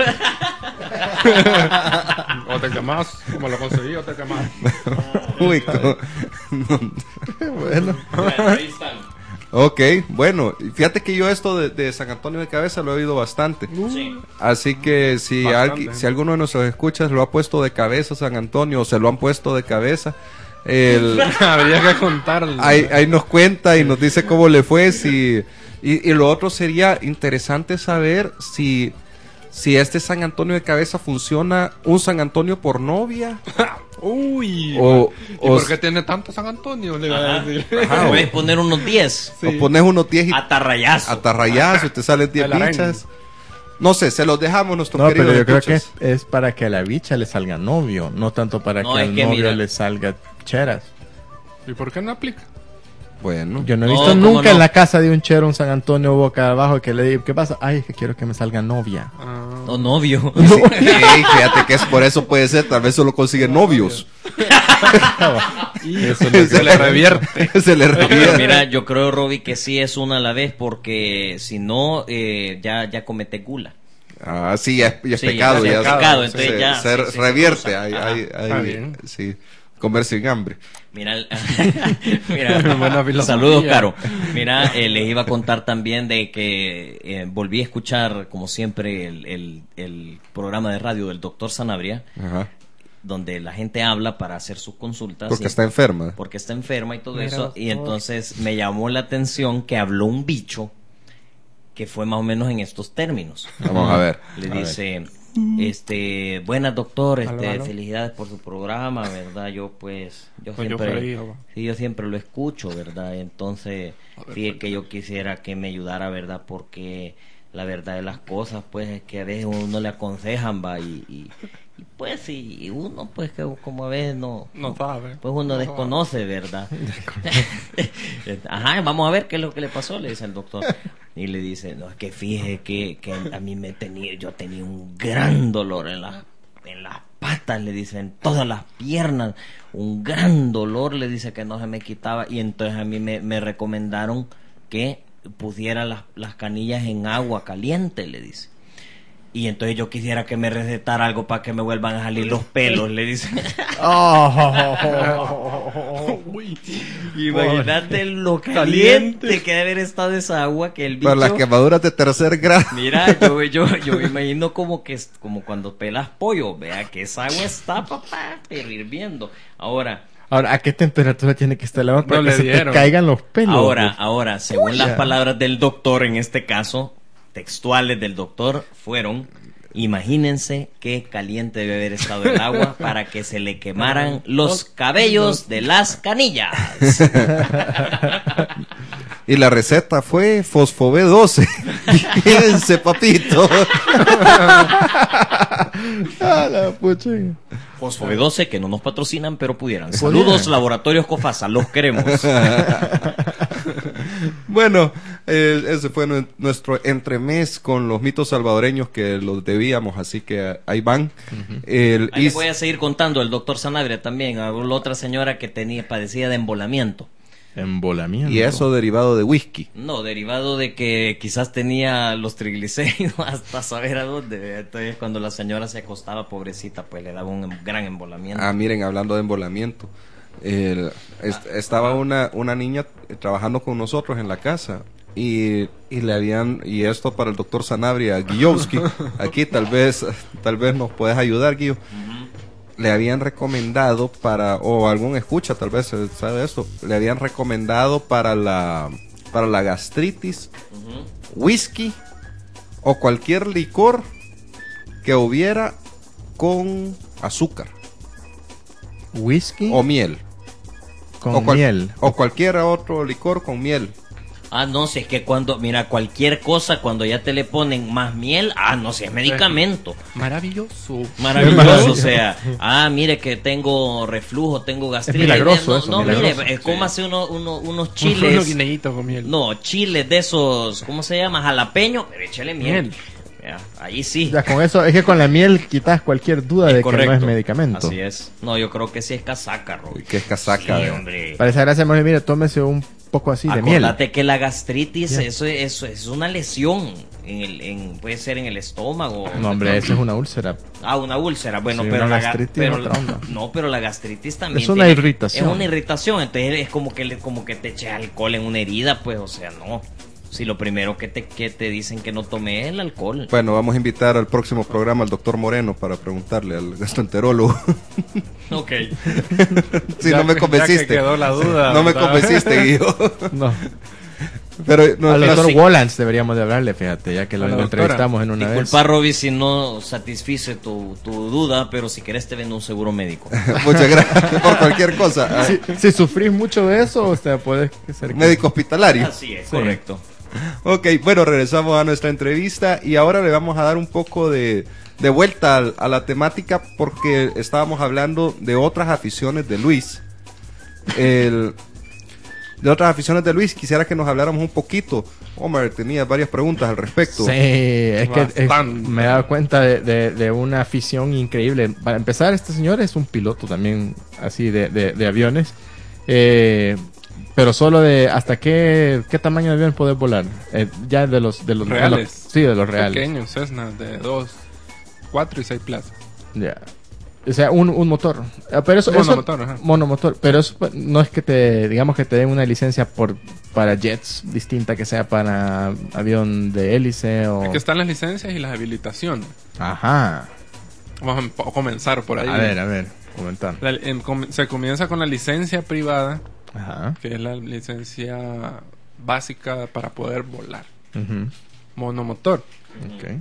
O te quemas, como lo conseguí, o te quemas. Uy, co- Bueno. Bueno, ahí están. Ok, bueno, fíjate que yo esto de, de San Antonio de cabeza lo he oído bastante. Sí. Así que si, Bastante. alguien, si alguno de nuestros escuchas lo ha puesto de cabeza San Antonio o se lo han puesto de cabeza, el, Habría que contarlo. ahí, ahí nos cuenta y nos dice cómo le fue. Si, y, y lo otro sería interesante saber si, si este San Antonio de cabeza funciona un San Antonio por novia Uy. o, ¿Y o, por qué tiene tanto San Antonio? Le iba a Ajá. decir. Ajá, o- Puedes poner unos diez. Sí. o pones unos diez y Atarrayazo. atarrayazo y te salen diez El arengue. bichas. No sé, se los dejamos a nuestros No, queridos pero yo creo que escuchas. es, es para que a la bicha le salga novio, no tanto para No, que es al que novio mira. le salga cheras. ¿Y por qué no aplica? Bueno, Yo no he No, visto ¿cómo nunca no? en la casa de un chero un San Antonio boca abajo que le diga, ¿qué pasa? Ay, es que quiero que me salga novia. Ah, O novio. sí, sí, fíjate que es por eso puede ser, tal vez solo consiguen novios. eso no se le revierte. Se le Pero revierte. mira, yo creo, Robbie, que sí es una a la vez porque si no, eh, ya, ya comete gula. Ah, sí, ya es, ya es Sí, pecado. ya Ya, es pecado, entonces se, ya, se sí, sí, revierte. se Hay, cruza. hay, Está hay- bien. sí, comer sin hambre. Mira, el- mira Buena filosofía. saludos, Caro. Mira, eh, les iba a contar también de que eh, volví a escuchar, como siempre, el, el, el programa de radio del doctor Sanabria, Ajá. donde la gente habla para hacer sus consultas. Porque y- está enferma. porque está enferma y todo Mira, eso. doctor. Y entonces me llamó la atención que habló un bicho que fue más o menos en estos términos. Vamos a ver. Le A ver. dice, este, buenas doctor, este, Aló, aló. felicidades por su programa, ¿verdad? Yo pues, yo Pues yo siempre, feliz, papá. sí, yo siempre lo escucho, ¿verdad? Entonces, fíjate que yo quisiera que me ayudara, ¿verdad? Porque la verdad de las cosas, pues, es que a veces uno le aconsejan, va, y, y, y pues, y, y uno, pues, que como a veces no... No sabe. Pues uno No desconoce, ¿verdad? Ajá, vamos a ver qué es lo que le pasó, le dice el doctor. Y le dice, no, es que fíjese que, que a mí me tenía, yo tenía un gran dolor en las, en las patas, le dice, en todas las piernas, un gran dolor, le dice, que no se me quitaba. Y entonces a mí me, me recomendaron que pusiera las, las canillas en agua caliente, le dice. Y entonces yo quisiera que me recetara algo para que me vuelvan a salir los pelos, le dice. Imagínate lo caliente que debe haber estado esa agua, que el bicho... Para las quemaduras de tercer grado. Mira, yo, yo, yo me imagino como que es como cuando pelas pollo, vea que esa agua está, papá, pero hirviendo. Ahora... Ahora, ¿a qué temperatura tiene que estar el agua para No que le se dieron. te caigan los pelos? Ahora, güey? ahora, según Uy, las ya. palabras del doctor en este caso, textuales del doctor, fueron, imagínense qué caliente debe haber estado el agua para que se le quemaran los cabellos de las canillas. Y la receta fue Fosfobé doce. Fíjense, papito. Ah, la pucha. Fosfobé doce, que no nos patrocinan, pero pudieran. Saludos, Laboratorios Cofasa, los queremos. Bueno, eh, ese fue nu- nuestro entremés con los mitos salvadoreños que los debíamos, así que ahí van. El- Ahí y- les voy a seguir contando el doctor Sanabria también, a la otra señora que tenía, padecía de embolamiento. Embolamiento. y eso derivado de whisky. No, derivado de que quizás tenía los triglicéridos hasta saber a dónde. Entonces cuando la señora se acostaba, pobrecita, pues le daba un em- gran embolamiento. Ah, miren, hablando de embolamiento. El- est- estaba una, una niña trabajando con nosotros en la casa y, y le habían, y esto para el doctor Sanabria Guillowski, aquí tal vez, tal vez nos puedes ayudar, Guillo. Le habían recomendado para, o algún escucha tal vez eh, sabe esto, le habían recomendado para la, para la gastritis, whisky o cualquier licor que hubiera con azúcar Whisky o miel. con o cual- miel. O cualquier otro licor con miel. Ah, no, si es que cuando, mira, cualquier cosa, cuando ya te le ponen más miel, ah, no, si es medicamento. Maravilloso. Maravilloso, Maravilloso. o sea, ah, mire que tengo reflujo, tengo gastritis. milagroso no, eso, no, milagroso. mire, eh, cómase uno, uno, unos Unos chiles. guineitos con miel. No, chiles de esos, ¿cómo se llama? Jalapeño, pero échale miel. Miel. Ya, ahí sí. Ya con eso, es que con la miel quitas cualquier duda de que no es medicamento. Así es. No, yo creo que sí es casaca, Rob. Que es casaca. Sí, de- hombre. Para esa gracia, mejor, mire, tómese un poco así de miel. Acordate que la gastritis, Ya. eso, es- eso es una lesión. En el, en, puede ser en el estómago. No, hombre, eso es una úlcera. Ah, una úlcera. Bueno, Sí, pero una la ga- gastritis pero es otra onda. no, pero la gastritis también Es una tiene- irritación. Es una irritación, entonces es como que le- como que te eches alcohol en una herida, pues, o sea, no. Si lo primero que te que te dicen que no tome es el alcohol. Bueno, vamos a invitar al próximo programa al doctor Moreno para preguntarle al gastroenterólogo. Ok. Si Ya no me que- convenciste. ya que quedó la duda, no me ¿verdad? convenciste, Guillo. No. Pero no, Al no, doctor sí. Wallans deberíamos de hablarle, fíjate, ya que lo A la doctora. entrevistamos en una vez. Disculpa, Robbie, si no satisfice tu, tu duda, pero si querés te vendo un seguro médico. muchas gracias por cualquier cosa. Ah, Si, si sufrís mucho de eso, o sea, puede ser que... Médico hospitalario. Así es, Sí. correcto. Ok, bueno, regresamos a nuestra entrevista y ahora le vamos a dar un poco de, de vuelta al- a la temática porque estábamos hablando de otras aficiones de Luis. El- de otras aficiones de Luis, quisiera que nos habláramos un poquito. Omar tenía varias preguntas al respecto. Sí, es que es- Bastante. me he dado cuenta de, de- de una afición increíble. Para empezar, este señor es un piloto también, así, de, de- de aviones. Eh, pero solo de hasta qué, qué tamaño de avión puedes volar. Eh, ya de los, de los Reales. de los- sí, de los reales. Pequeños, Cessna, de dos, cuatro y seis plazas. Ya. O sea, un, un motor. Ah, Pero eso, eso- Monomotor, ajá. monomotor. Pero eso pues, no es que te, digamos que te den una licencia por para jets distinta que sea para avión de hélice o... Es que están las licencias y las habilitaciones. Ajá. Vamos a emp- a comenzar por ahí. A ver, a ver, comentar. La- em- com- se comienza con la licencia privada, Ajá. que es la licencia básica para poder volar. Ujú. Monomotor. Ok.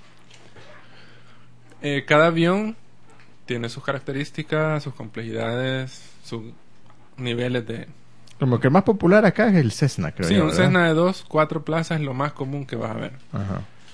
Eh, cada avión tiene sus características, sus complejidades, sus niveles de... Como que el más popular acá es el Cessna, creo Sí, yo, un ¿verdad? Cessna de dos, cuatro plazas es lo más común que vas a ver. Ajá.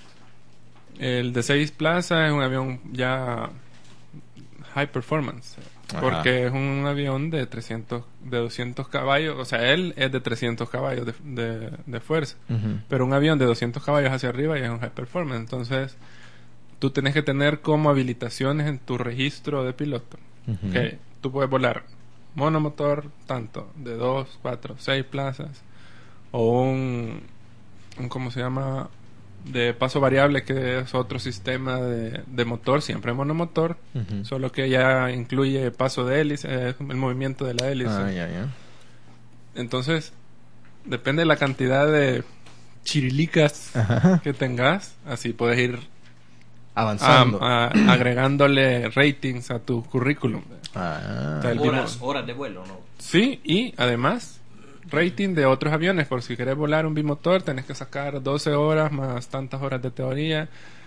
El de seis plazas es un avión ya high performance. Ajá. Porque es un avión de trescientos, de doscientos caballos. O sea, él es de trescientos caballos de, de, de fuerza. Ujú. Pero un avión de doscientos caballos hacia arriba ya es un high performance. Entonces, tú tienes que tener como habilitaciones en tu registro de piloto. Ujú. Que tú puedes volar monomotor, tanto de dos, cuatro, seis plazas, o un, un ¿cómo se llama? De paso variable, que es otro sistema de, de motor, siempre monomotor, Ujú. solo que ya incluye paso de hélice, eh, el movimiento de la hélice. Ah, ya, ya. Entonces, depende de la cantidad de chirilicas Ajá. que tengas, así puedes ir Avanzando. a- a- agregándole ratings a tu currículum. Ah. O sea, el Horas, bimo- horas de vuelo, ¿no? Sí, y además rating de otros aviones, por si querés volar un bimotor tenés que sacar doce horas más tantas horas de teoría,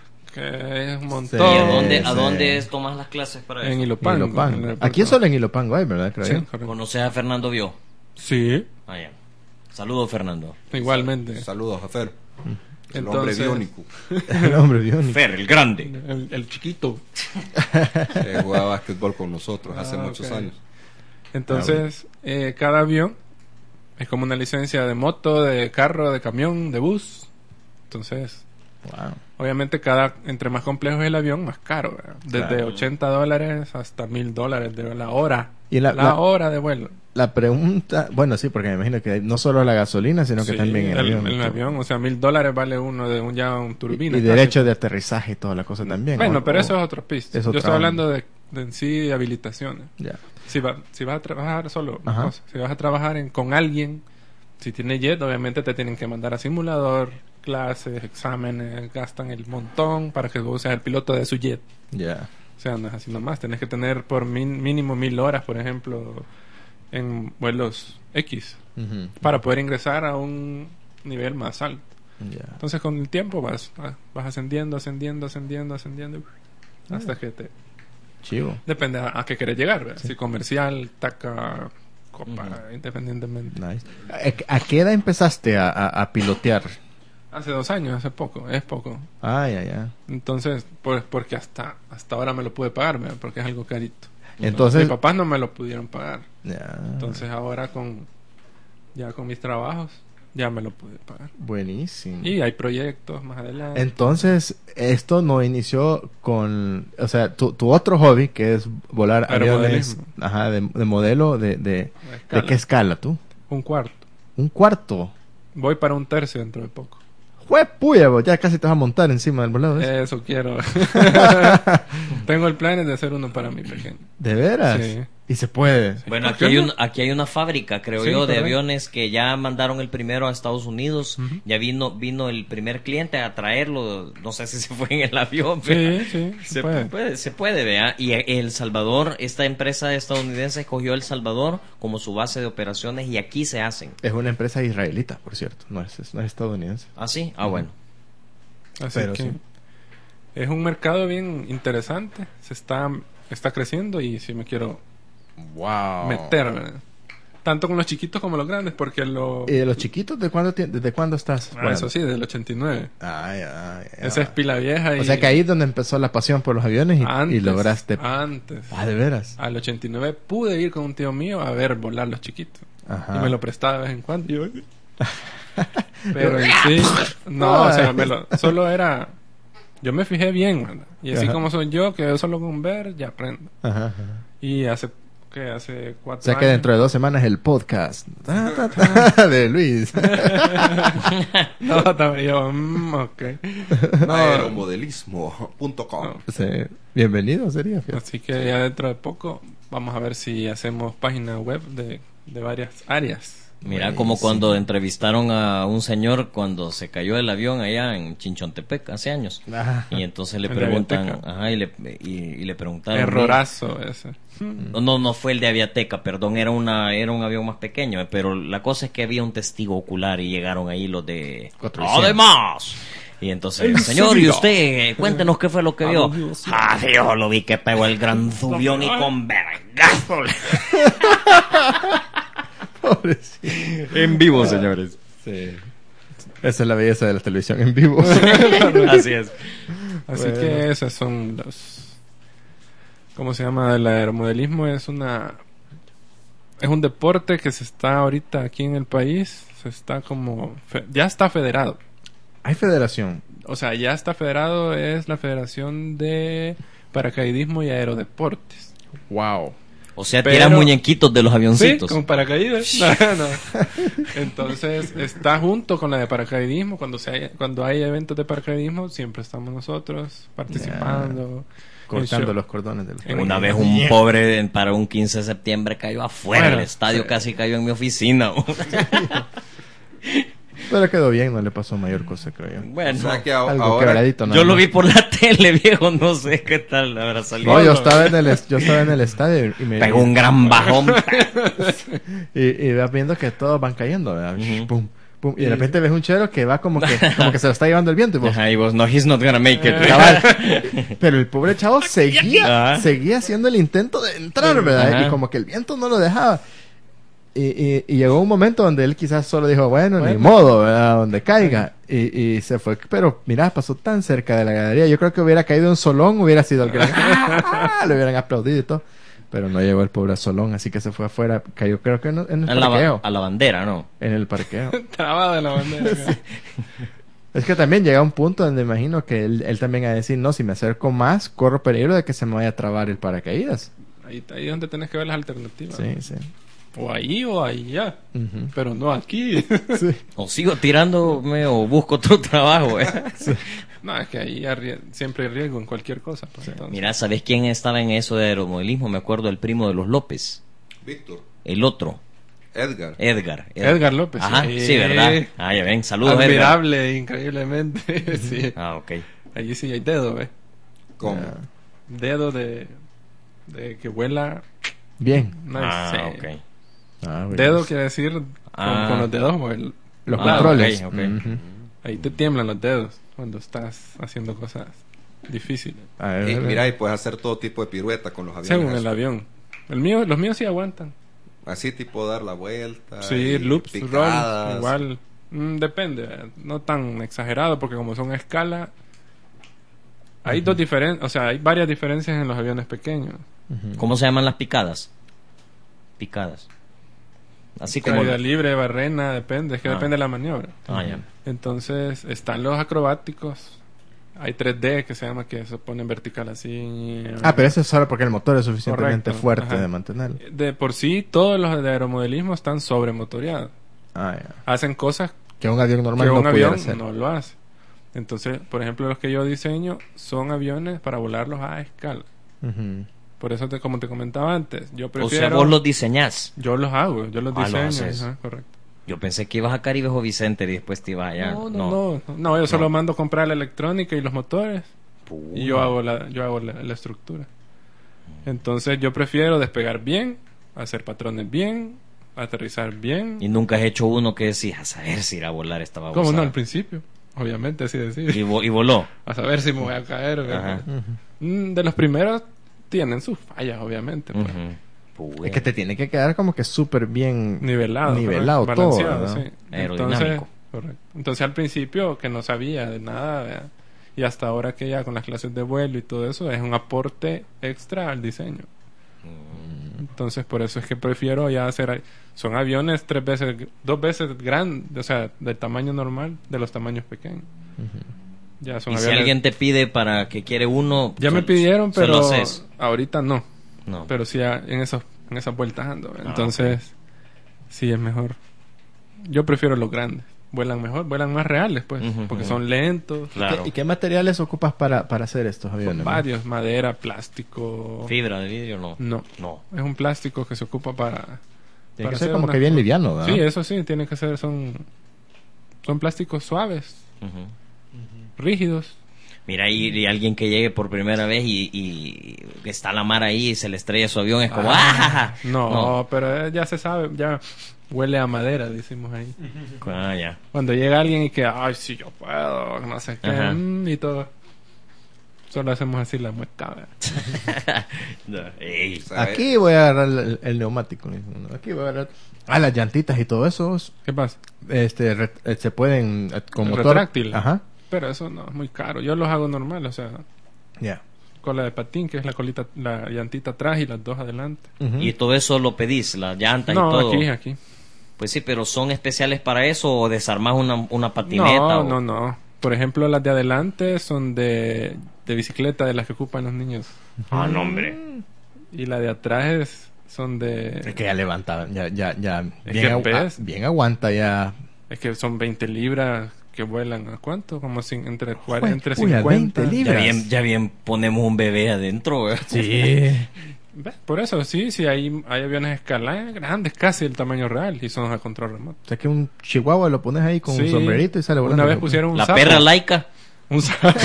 que es un montón. ¿Y a Sí, dónde, a sí. dónde es- tomas las clases para En eso? Ilopango. Ilopango. en el aeropuerto. Aquí es solo en Ilopango hay, ¿verdad? Creo Sí, yo. correcto. ¿Conoces a Fernando Vio? Sí, Ah, ya. Saludos, Fernando. igualmente. Saludos a Fer. El Entonces- hombre biónico. El hombre biónico. Fer, el grande. El, el chiquito. Que jugaba básquetbol con nosotros hace Ah, muchos ok. años. Entonces, eh, cada avión es como una licencia de moto, de carro, de camión, de bus. Entonces, Wow. obviamente, cada entre más complejo es el avión, más caro. ¿verdad? Desde Claro. ochenta dólares hasta mil dólares de la hora. Y la- la, la- hora de vuelo. La pregunta, bueno, sí, porque me imagino que no solo la gasolina, sino que Sí, también el, el, avión. el y todo. avión, o sea, mil dólares vale uno de un ya un Y, turbina. y casi. derecho de aterrizaje y toda la cosa también. Bueno, ¿o- pero o- eso es otro pista. es Yo otra estoy onda. hablando de, de en sí de habilitaciones. Ya. Si, va, si vas a trabajar solo, una Ajá. cosa, si vas a trabajar en, con alguien, si tiene jet, obviamente te tienen que mandar a simulador, clases, exámenes, gastan el montón para que vos seas el piloto de su jet. Ya. O sea, no es así nomás. Tenés que tener por min- mínimo mil horas, por ejemplo, en vuelos X, Ujú. para poder ingresar a un nivel más alto. Ya. Entonces, con el tiempo vas, vas ascendiendo, ascendiendo, ascendiendo, ascendiendo, hasta que te... Chivo. Depende a, a qué querés llegar, ¿verdad? Si comercial, taca, copa, Ujú. independientemente. Nice. ¿A, a qué edad empezaste a, a- a pilotear? Hace dos años, hace poco, es poco. Ah, ya, ya. Entonces, pues porque hasta hasta ahora me lo pude pagar, ¿verdad? Porque es algo carito. Entonces, Mis papás no me lo pudieron pagar. ya. Entonces ahora con ya con mis trabajos ya me lo pude pagar. Buenísimo. Y hay proyectos más adelante. Entonces, esto no inició con, o sea, tu, tu otro hobby, que es volar aviones, Aeromodelismo. ajá, de, de modelo, de, de, La ¿de escala. qué escala tú? Un cuarto. Un cuarto. Voy para un tercio dentro de poco. ¡Juepuya! Vos ya casi te vas a montar encima del volado. ¿ese? Eso quiero. Tengo el plan de hacer uno para mi pequeño. ¿De veras? Sí. Y se puede. Bueno, ¿Por aquí qué hay, no? un, aquí hay una fábrica, creo Sí, yo, de correcto. aviones que ya mandaron el primero a Estados Unidos. Ujú. Ya vino vino el primer cliente a traerlo. No sé si se fue en el avión. Sí, ¿verdad? sí, se Se puede. puede. se puede, vea. Y El Salvador, esta empresa estadounidense escogió El Salvador como su base de operaciones y aquí se hacen. Es una empresa israelita, por cierto. No es, no es estadounidense. ¿Ah, sí? Ah, bueno. Así Pero que sí. es un mercado bien interesante. Se está, está creciendo y sí me quiero Wow. meter, ¿verdad? Tanto con los chiquitos como los grandes, porque lo... ¿Y de los chiquitos, de cuándo, ti- desde cuándo estás? Ah, eso sí, del ochenta y nueve. Ay, ay, ay. Esa es pila vieja. Y O sea que ahí es donde empezó la pasión por los aviones y, antes, y lograste... Antes. Ah, de veras. Al ochenta y nueve pude ir con un tío mío a ver volar los chiquitos. Ajá. Y me lo prestaba de vez en cuando. Y yo- Pero en sí, no, o sea, me lo- solo era... Yo me fijé bien, ¿verdad? Y así Ajá. como soy yo, que yo solo con ver ya aprendo. Ajá, ajá. Y hace, ¿qué? Hace O cuatro sea que años. dentro de dos semanas el podcast Ta, ta, ta, de Luis. No, también yo, mm, ok. No, Aeromodelismo punto com. Sí. Bienvenido sería. fíjate. así que ya dentro de poco vamos a ver si hacemos página web de, de varias áreas. Mira, Buenísimo. como cuando entrevistaron a un señor cuando se cayó el avión allá en Chinchontepec hace años. Ajá. Y entonces le El de preguntan, Aviateca. ajá, y le, y, y le preguntaron. Errorazo ese. No, no, no fue el de Aviateca, perdón, era una era un avión más pequeño, eh, pero la cosa es que había un testigo ocular y llegaron ahí los de cuatrocientos. además. Y entonces, señor, ¿y usted? Cuéntenos qué fue lo que vio. Ah, yo lo vi que pegó el gran zubión y con vergazo. Pobrecito. En vivo, señores. Sí. Esa es la belleza de la televisión en vivo. Así es. Así Bueno. que esos son los... ¿Cómo se llama? El aeromodelismo es una... Es un deporte que se está ahorita aquí en el país. Se está como... fe- Ya está federado. Hay federación. O sea, ya está federado. Es la Federación de Paracaidismo y Aerodeportes. Wow. O sea, Pero- tiran muñequitos de los Sí, avioncitos. con paracaídas. No, no. Entonces, está junto con la de paracaidismo. Cuando se hay, cuando hay eventos de paracaidismo, siempre estamos nosotros participando. Cortando En los cordones del En Una vez un pobre en- para un quince de septiembre cayó afuera Bueno, del estadio, sí. casi cayó en mi oficina. Pero quedó bien, no le pasó mayor cosa, creo yo. Bueno, O sea que a- Algo ahora quebradito, nada yo lo más. vi por la tele, viejo, no sé qué tal habrá salido. No, yo estaba en el, es- yo estaba en el estadio y me Pegó un gran bajón. y, y vas viendo que todos van cayendo, ¿verdad? Ujú. Pum, pum, y de repente ves un chero que va como que, como que se lo está llevando el viento y vos, Ajá, y vos, no, he's not gonna make it. cabal. Pero el pobre chavo seguía, Ajá. seguía haciendo el intento de entrar, ¿verdad? Ajá. Y como que el viento no lo dejaba. Y, y, y llegó un momento donde él quizás solo dijo, bueno, ni Bueno. modo, ¿verdad? Donde caiga. Y, y se fue. Pero mira, pasó tan cerca de la galería. Yo creo que hubiera caído un solón, hubiera sido el gran... ¡Ah! Le hubieran aplaudido y todo. Pero no llegó el pobre solón, así que se fue afuera. Cayó creo que en, en el A la, ba- parqueo. a la bandera, ¿no? En el parqueo. Trabado de la bandera. Es que también llega un punto donde imagino que él, él también va a decir, no, si me acerco más, corro peligro de que se me vaya a trabar el paracaídas. Ahí, ahí es donde tenés que ver las alternativas. Sí, sí. O ahí o allá. Ujú. Pero no aquí. Sí. O sigo tirándome o busco otro trabajo, ¿eh? No, es que ahí arrie- siempre hay riesgo en cualquier cosa. Pues, entonces. Mira, ¿sabes quién estaba en eso de aeromodelismo? Me acuerdo del primo de los López. Víctor, El otro, Edgar. Edgar. Edgar López. Ajá, sí, ¿verdad? Ah, ya ven, saludos, Edgar. Admirable, increíblemente. Sí. Ah, ok. Allí sí hay dedo, ¿ves? ¿Cómo? Dedo de, de que vuela. Bien. No Ah, sé. ok. Ah, bueno. Dedo quiere decir con, Ah. con los dedos. o el- Los Ah, controles. ok, ok. Ujú. ahí te tiemblan los dedos cuando estás haciendo cosas difíciles. A ver, Y a ver. mira, y puedes hacer todo tipo de pirueta con los aviones. Según el así. avión. El mío, los míos sí aguantan. Así tipo dar la vuelta. Sí, y loops, picadas. roll, igual. Mm, depende, eh, no tan exagerado porque como son a escala, hay dos diferencias, o sea, hay varias diferencias en los aviones pequeños. ¿Cómo se llaman las picadas? Picadas. Así como... Caída libre, barrena, depende, es que Ah. depende de la maniobra. Ah, ya. Entonces, están los acrobáticos. Hay tres D que se llama que se ponen vertical así. Ah, pero eso es solo porque el motor es suficientemente Correcto, fuerte ajá. de mantenerlo. De por sí, todos los de aeromodelismo están sobremotoriados. Ah, ya. Hacen cosas Que un avión normal que no un pudiera avión hacer. no lo hace. Entonces, por ejemplo, los que yo diseño son aviones para volarlos a escala. Ujú. Por eso, te, como te comentaba antes, yo O prefiero... sea, vos los diseñás. Yo los hago, yo los Ah, lo diseño. haces. ajá, correcto. Yo pensé que ibas a Caribe o Vicente y después te ibas allá. No, no, no, no, no, yo solo mando comprar la electrónica y los motores Puh. y yo hago la, yo hago la, la estructura. Entonces yo prefiero despegar bien, hacer patrones bien, aterrizar bien. Y nunca has hecho uno que decís, a saber si irá a volar esta babosa. ¿Cómo no? Al principio, obviamente, así decir. Y, vo- y voló. A saber si me voy a caer. ¿verdad? Ajá. Mm, De los primeros tienen sus fallas, obviamente. pues. Ujú. Puh, Es que te tiene que quedar como que súper bien Nivelado. nivelado correcto, todo. balanceado, ¿verdad? sí. Aerodinámico. Entonces, correcto. Entonces al principio que no sabía de nada, ¿verdad? Y hasta ahora que ya con las clases de vuelo y todo eso es un aporte extra al diseño. Entonces por eso es que prefiero ya hacer son aviones tres veces dos veces grandes, o sea, del tamaño normal de los tamaños pequeños. Ya son Y si aviones- alguien te pide para que quiere uno... ya se- me pidieron, se pero lo haces. ahorita no. No. Pero sí a- en esos en esas vueltas ando. ¿verdad? Ah, Entonces sí es mejor. Yo prefiero los grandes. Vuelan mejor, vuelan más reales, pues, Ujú, porque ujú. son lentos. Claro. ¿Y qué materiales ocupas para, para hacer estos aviones? no? Varios, madera, plástico. ¿Fibra de vidrio no? No, No. es un plástico que se ocupa para. Tiene para que ser hacer como una- que bien liviano, ¿verdad? Sí, eso sí, tiene que ser, son. Son plásticos suaves, Ujú. rígidos. Mira, y, y alguien que llegue por primera vez y, y está la mar ahí y se le estrella su avión, es como... ¡Ah! No, pero eh, ya se sabe, ya huele a madera, decimos ahí. Ah, ya. Cuando llega alguien y que, ay, sí, yo puedo, no sé qué, Ajá. mm, y todo. Solo hacemos así la mueca, ¿verdad? No, ey. Aquí voy a agarrar el, el neumático. Aquí voy a agarrar... Ah, las llantitas y todo eso. ¿Qué pasa? Este, re- eh, se pueden... eh, con motor. Retráctil. Ajá. Pero eso no, es muy caro. Yo los hago normal, o sea, Ya. cola de patín, que es la colita, la llantita atrás y las dos adelante. Ujú. Y todo eso lo pedís, las llantas No, y todo. aquí, aquí. Pues sí, pero ¿son especiales para eso o desarmás una, una patineta? No, o- no, no. Por ejemplo, las de adelante son de, de bicicleta, de las que ocupan los niños. Ah, no, hombre. Y la de atrás es, son de... Es que ya levanta, ya, ya, ya. Es Bien, que agu- ves. ah, bien aguanta ya. Es que son veinte libras que vuelan. ¿A cuánto? Como cin- entre, cuarenta, Jue- entre puya, cincuenta. veinte Ya libras. bien, ya bien ponemos un bebé adentro, ¿eh? Sí. ¿Ves? Por eso, sí, sí, hay, hay aviones escala grandes, casi el tamaño real, y son a control remoto. O sea que un chihuahua lo pones ahí con Sí. un sombrerito y sale volando. Una vez pusieron un La sapo. perra laica. Un sapo.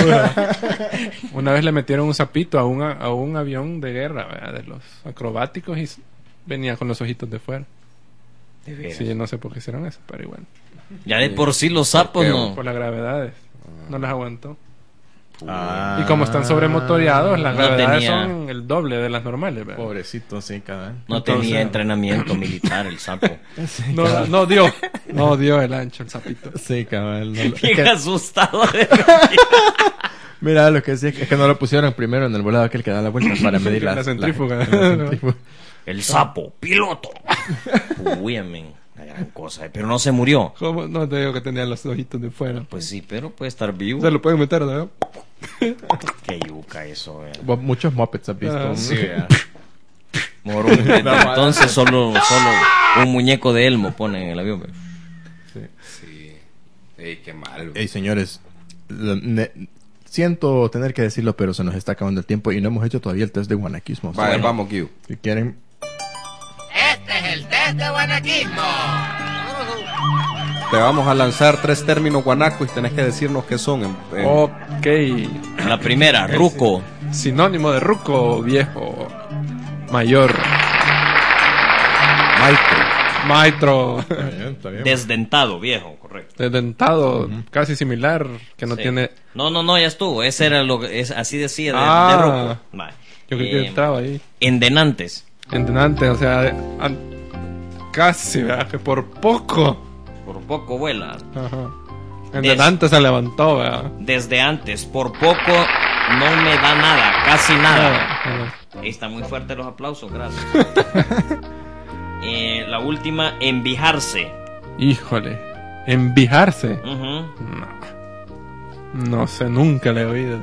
Una vez le metieron un sapito a un, a un avión de guerra, ¿verdad? De los acrobáticos, y s- venía con los ojitos de fuera. De veras. Sí, no sé por qué hicieron eso, pero igual. Ya de por sí los sapos qué? no. Por las gravedades. No las aguantó. Ah. Y como están sobremotoriados, las No gravedades tenía- son el doble de las normales, ¿verdad? Pobrecito, sí, cada No Entonces- tenía entrenamiento militar el sapo. No, no dio. No dio el ancho el sapito. Sí, cabal. no lo- es Bien que- asustado. mira, lo que decía es que no lo pusieron primero en el volado aquel que da la vuelta para medir La las- centrífuga. la centrífuga. El sapo, piloto. Uy, amén. Una gran cosa. eh, Pero no se murió. ¿Cómo? No te digo que tenía los ojitos de fuera. Pues sí, pero puede estar vivo. Se lo pueden meter, ¿no? Qué yuca eso, eh. Vos muchos mopeds has visto. Ah, ¿no? Sí, vea. Mejor un- entonces solo, solo un muñeco de Elmo ponen en el avión. ve. Sí. Ey, qué mal. Ey, señores, lo- ne- siento tener que decirlo, pero se nos está acabando el tiempo y no hemos hecho todavía el test de guanaquismo. Vaya, Bueno. vamos, Gui. Si quieren, Este es el test de guanaquismo. Te vamos a lanzar tres términos guanacos y tenés que decirnos qué son. En, en- Ok. La primera, ruco. Sinónimo de ruco, viejo. Mayor. Maestro. está bien, está bien. Desdentado, viejo, correcto. Dentado, casi similar, que no Sí. tiene... No, no, no, ya estuvo. Ese era lo que es, así decía de, Ah. de ruco. Vale. Yo creo Eh, que entraba ahí. Endenantes. Entenante, o sea, de- an- casi, ¿verdad? Que por poco. Por poco vuela. Ajá. Entenante se levantó, ¿verdad? Desde antes, por poco no me da nada, casi nada. Ajá. Está muy fuerte los aplausos, gracias. Eh, la última, envijarse. Híjole. Envijarse. Ujú. No. No sé, nunca le he oído.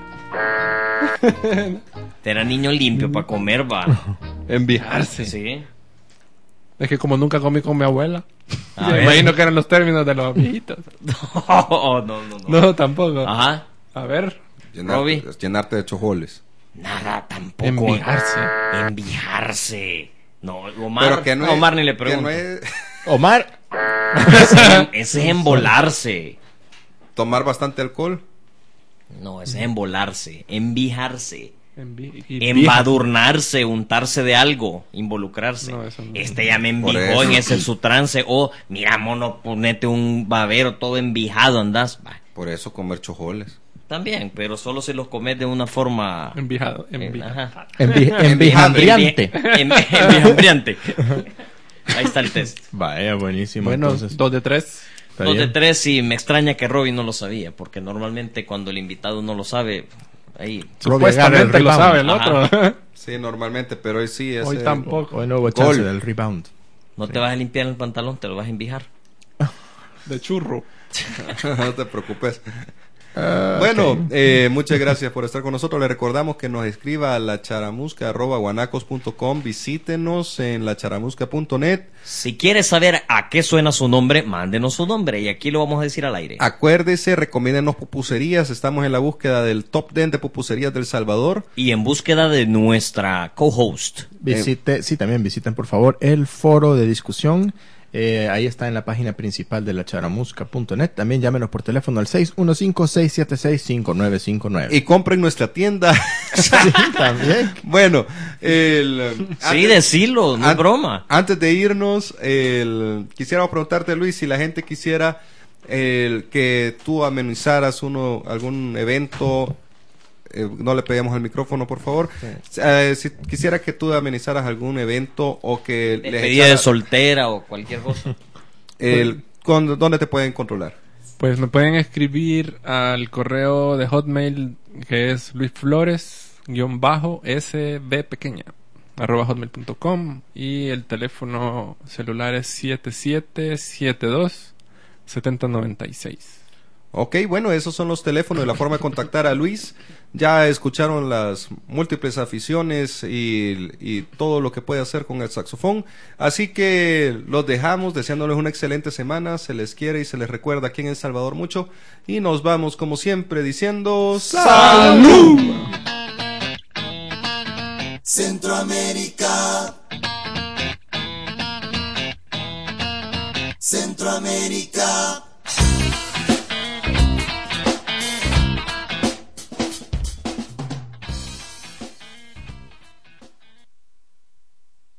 Era niño limpio para comer, va. Envijarse. Sí. Es que como nunca comí con mi abuela. A Me ver. imagino que eran los términos de los viejitos. No, no, no. no. No, tampoco. Ajá. A ver. Robbie. llenarte, llenarte de chojoles. Nada, tampoco. Envijarse. Envijarse. No, Omar. Pero que no a es- Omar ni le que pregunto. no es Omar, Ese, es- ese es embolarse. tomar bastante alcohol. No, ese es embolarse. Envijarse. Envi- y Embadurnarse, untarse de algo, involucrarse. No, eso no. Este ya me Por envijó eso. en ese su trance. O, mira, mono, ponete un babero todo envijado, andás. Va, Por eso comer chojoles. también, pero solo se los comes de una forma. Envijado. eh, Envi- ajá. envi- envijandriante. Envi- envi- Envijandriante. Ahí está el test. Vaya, buenísimo. Bueno, entonces, dos de tres. está Dos de bien. tres y me extraña que Robin no lo sabía, porque normalmente cuando el invitado no lo sabe, ahí. Robbie agarra el Supuestamente lo rebound. sabe el Ajá. otro. Sí, normalmente, pero hoy sí es. Hoy eh, tampoco. Hoy no hubo chance Gol. del rebound. No te vas a limpiar el pantalón, te lo vas a envijar. De churro. No te preocupes. Bueno, eh, muchas gracias por estar con nosotros. Le recordamos que nos escriba a la charamusca arroba guanacos punto com. Visítenos en la charamusca punto net. Si quieres saber a qué suena su nombre, mándenos su nombre y aquí lo vamos a decir al aire. Acuérdese, recomiéndenos pupuserías. Estamos en la búsqueda del top diez de pupuserías del Salvador. Y en búsqueda de nuestra co-host. Visite, sí, también visiten por favor el foro de discusión. Eh, ahí está en la página principal de la charamusca punto net. También llámenos por teléfono al seis uno cinco, seis siete seis, cinco nueve cinco nueve. Y compren nuestra tienda. Sí, también. Bueno, el, Sí, antes- decilo, no es an- broma. Antes de irnos, el, quisiera preguntarte, Luis, si la gente quisiera el, que tú amenizaras uno, algún evento eh, no le peguemos al micrófono, por favor. Sí. Eh, si quisiera que tú amenizaras algún evento o que... Despedida echara... de soltera o cualquier cosa. El, con, ¿Dónde te pueden controlar? Pues me pueden escribir al correo de Hotmail que es luisflores-sb pequeña arroba hotmail punto com y el teléfono celular es siete siete siete dos siete cero nueve seis. Ok, bueno, esos son los teléfonos y la forma de contactar a Luis. Ya escucharon las múltiples aficiones y, y todo lo que puede hacer con el saxofón. Así que los dejamos deseándoles una excelente semana. Se les quiere y se les recuerda aquí en El Salvador mucho. Y nos vamos como siempre diciendo ¡Salud! Centroamérica. Centroamérica.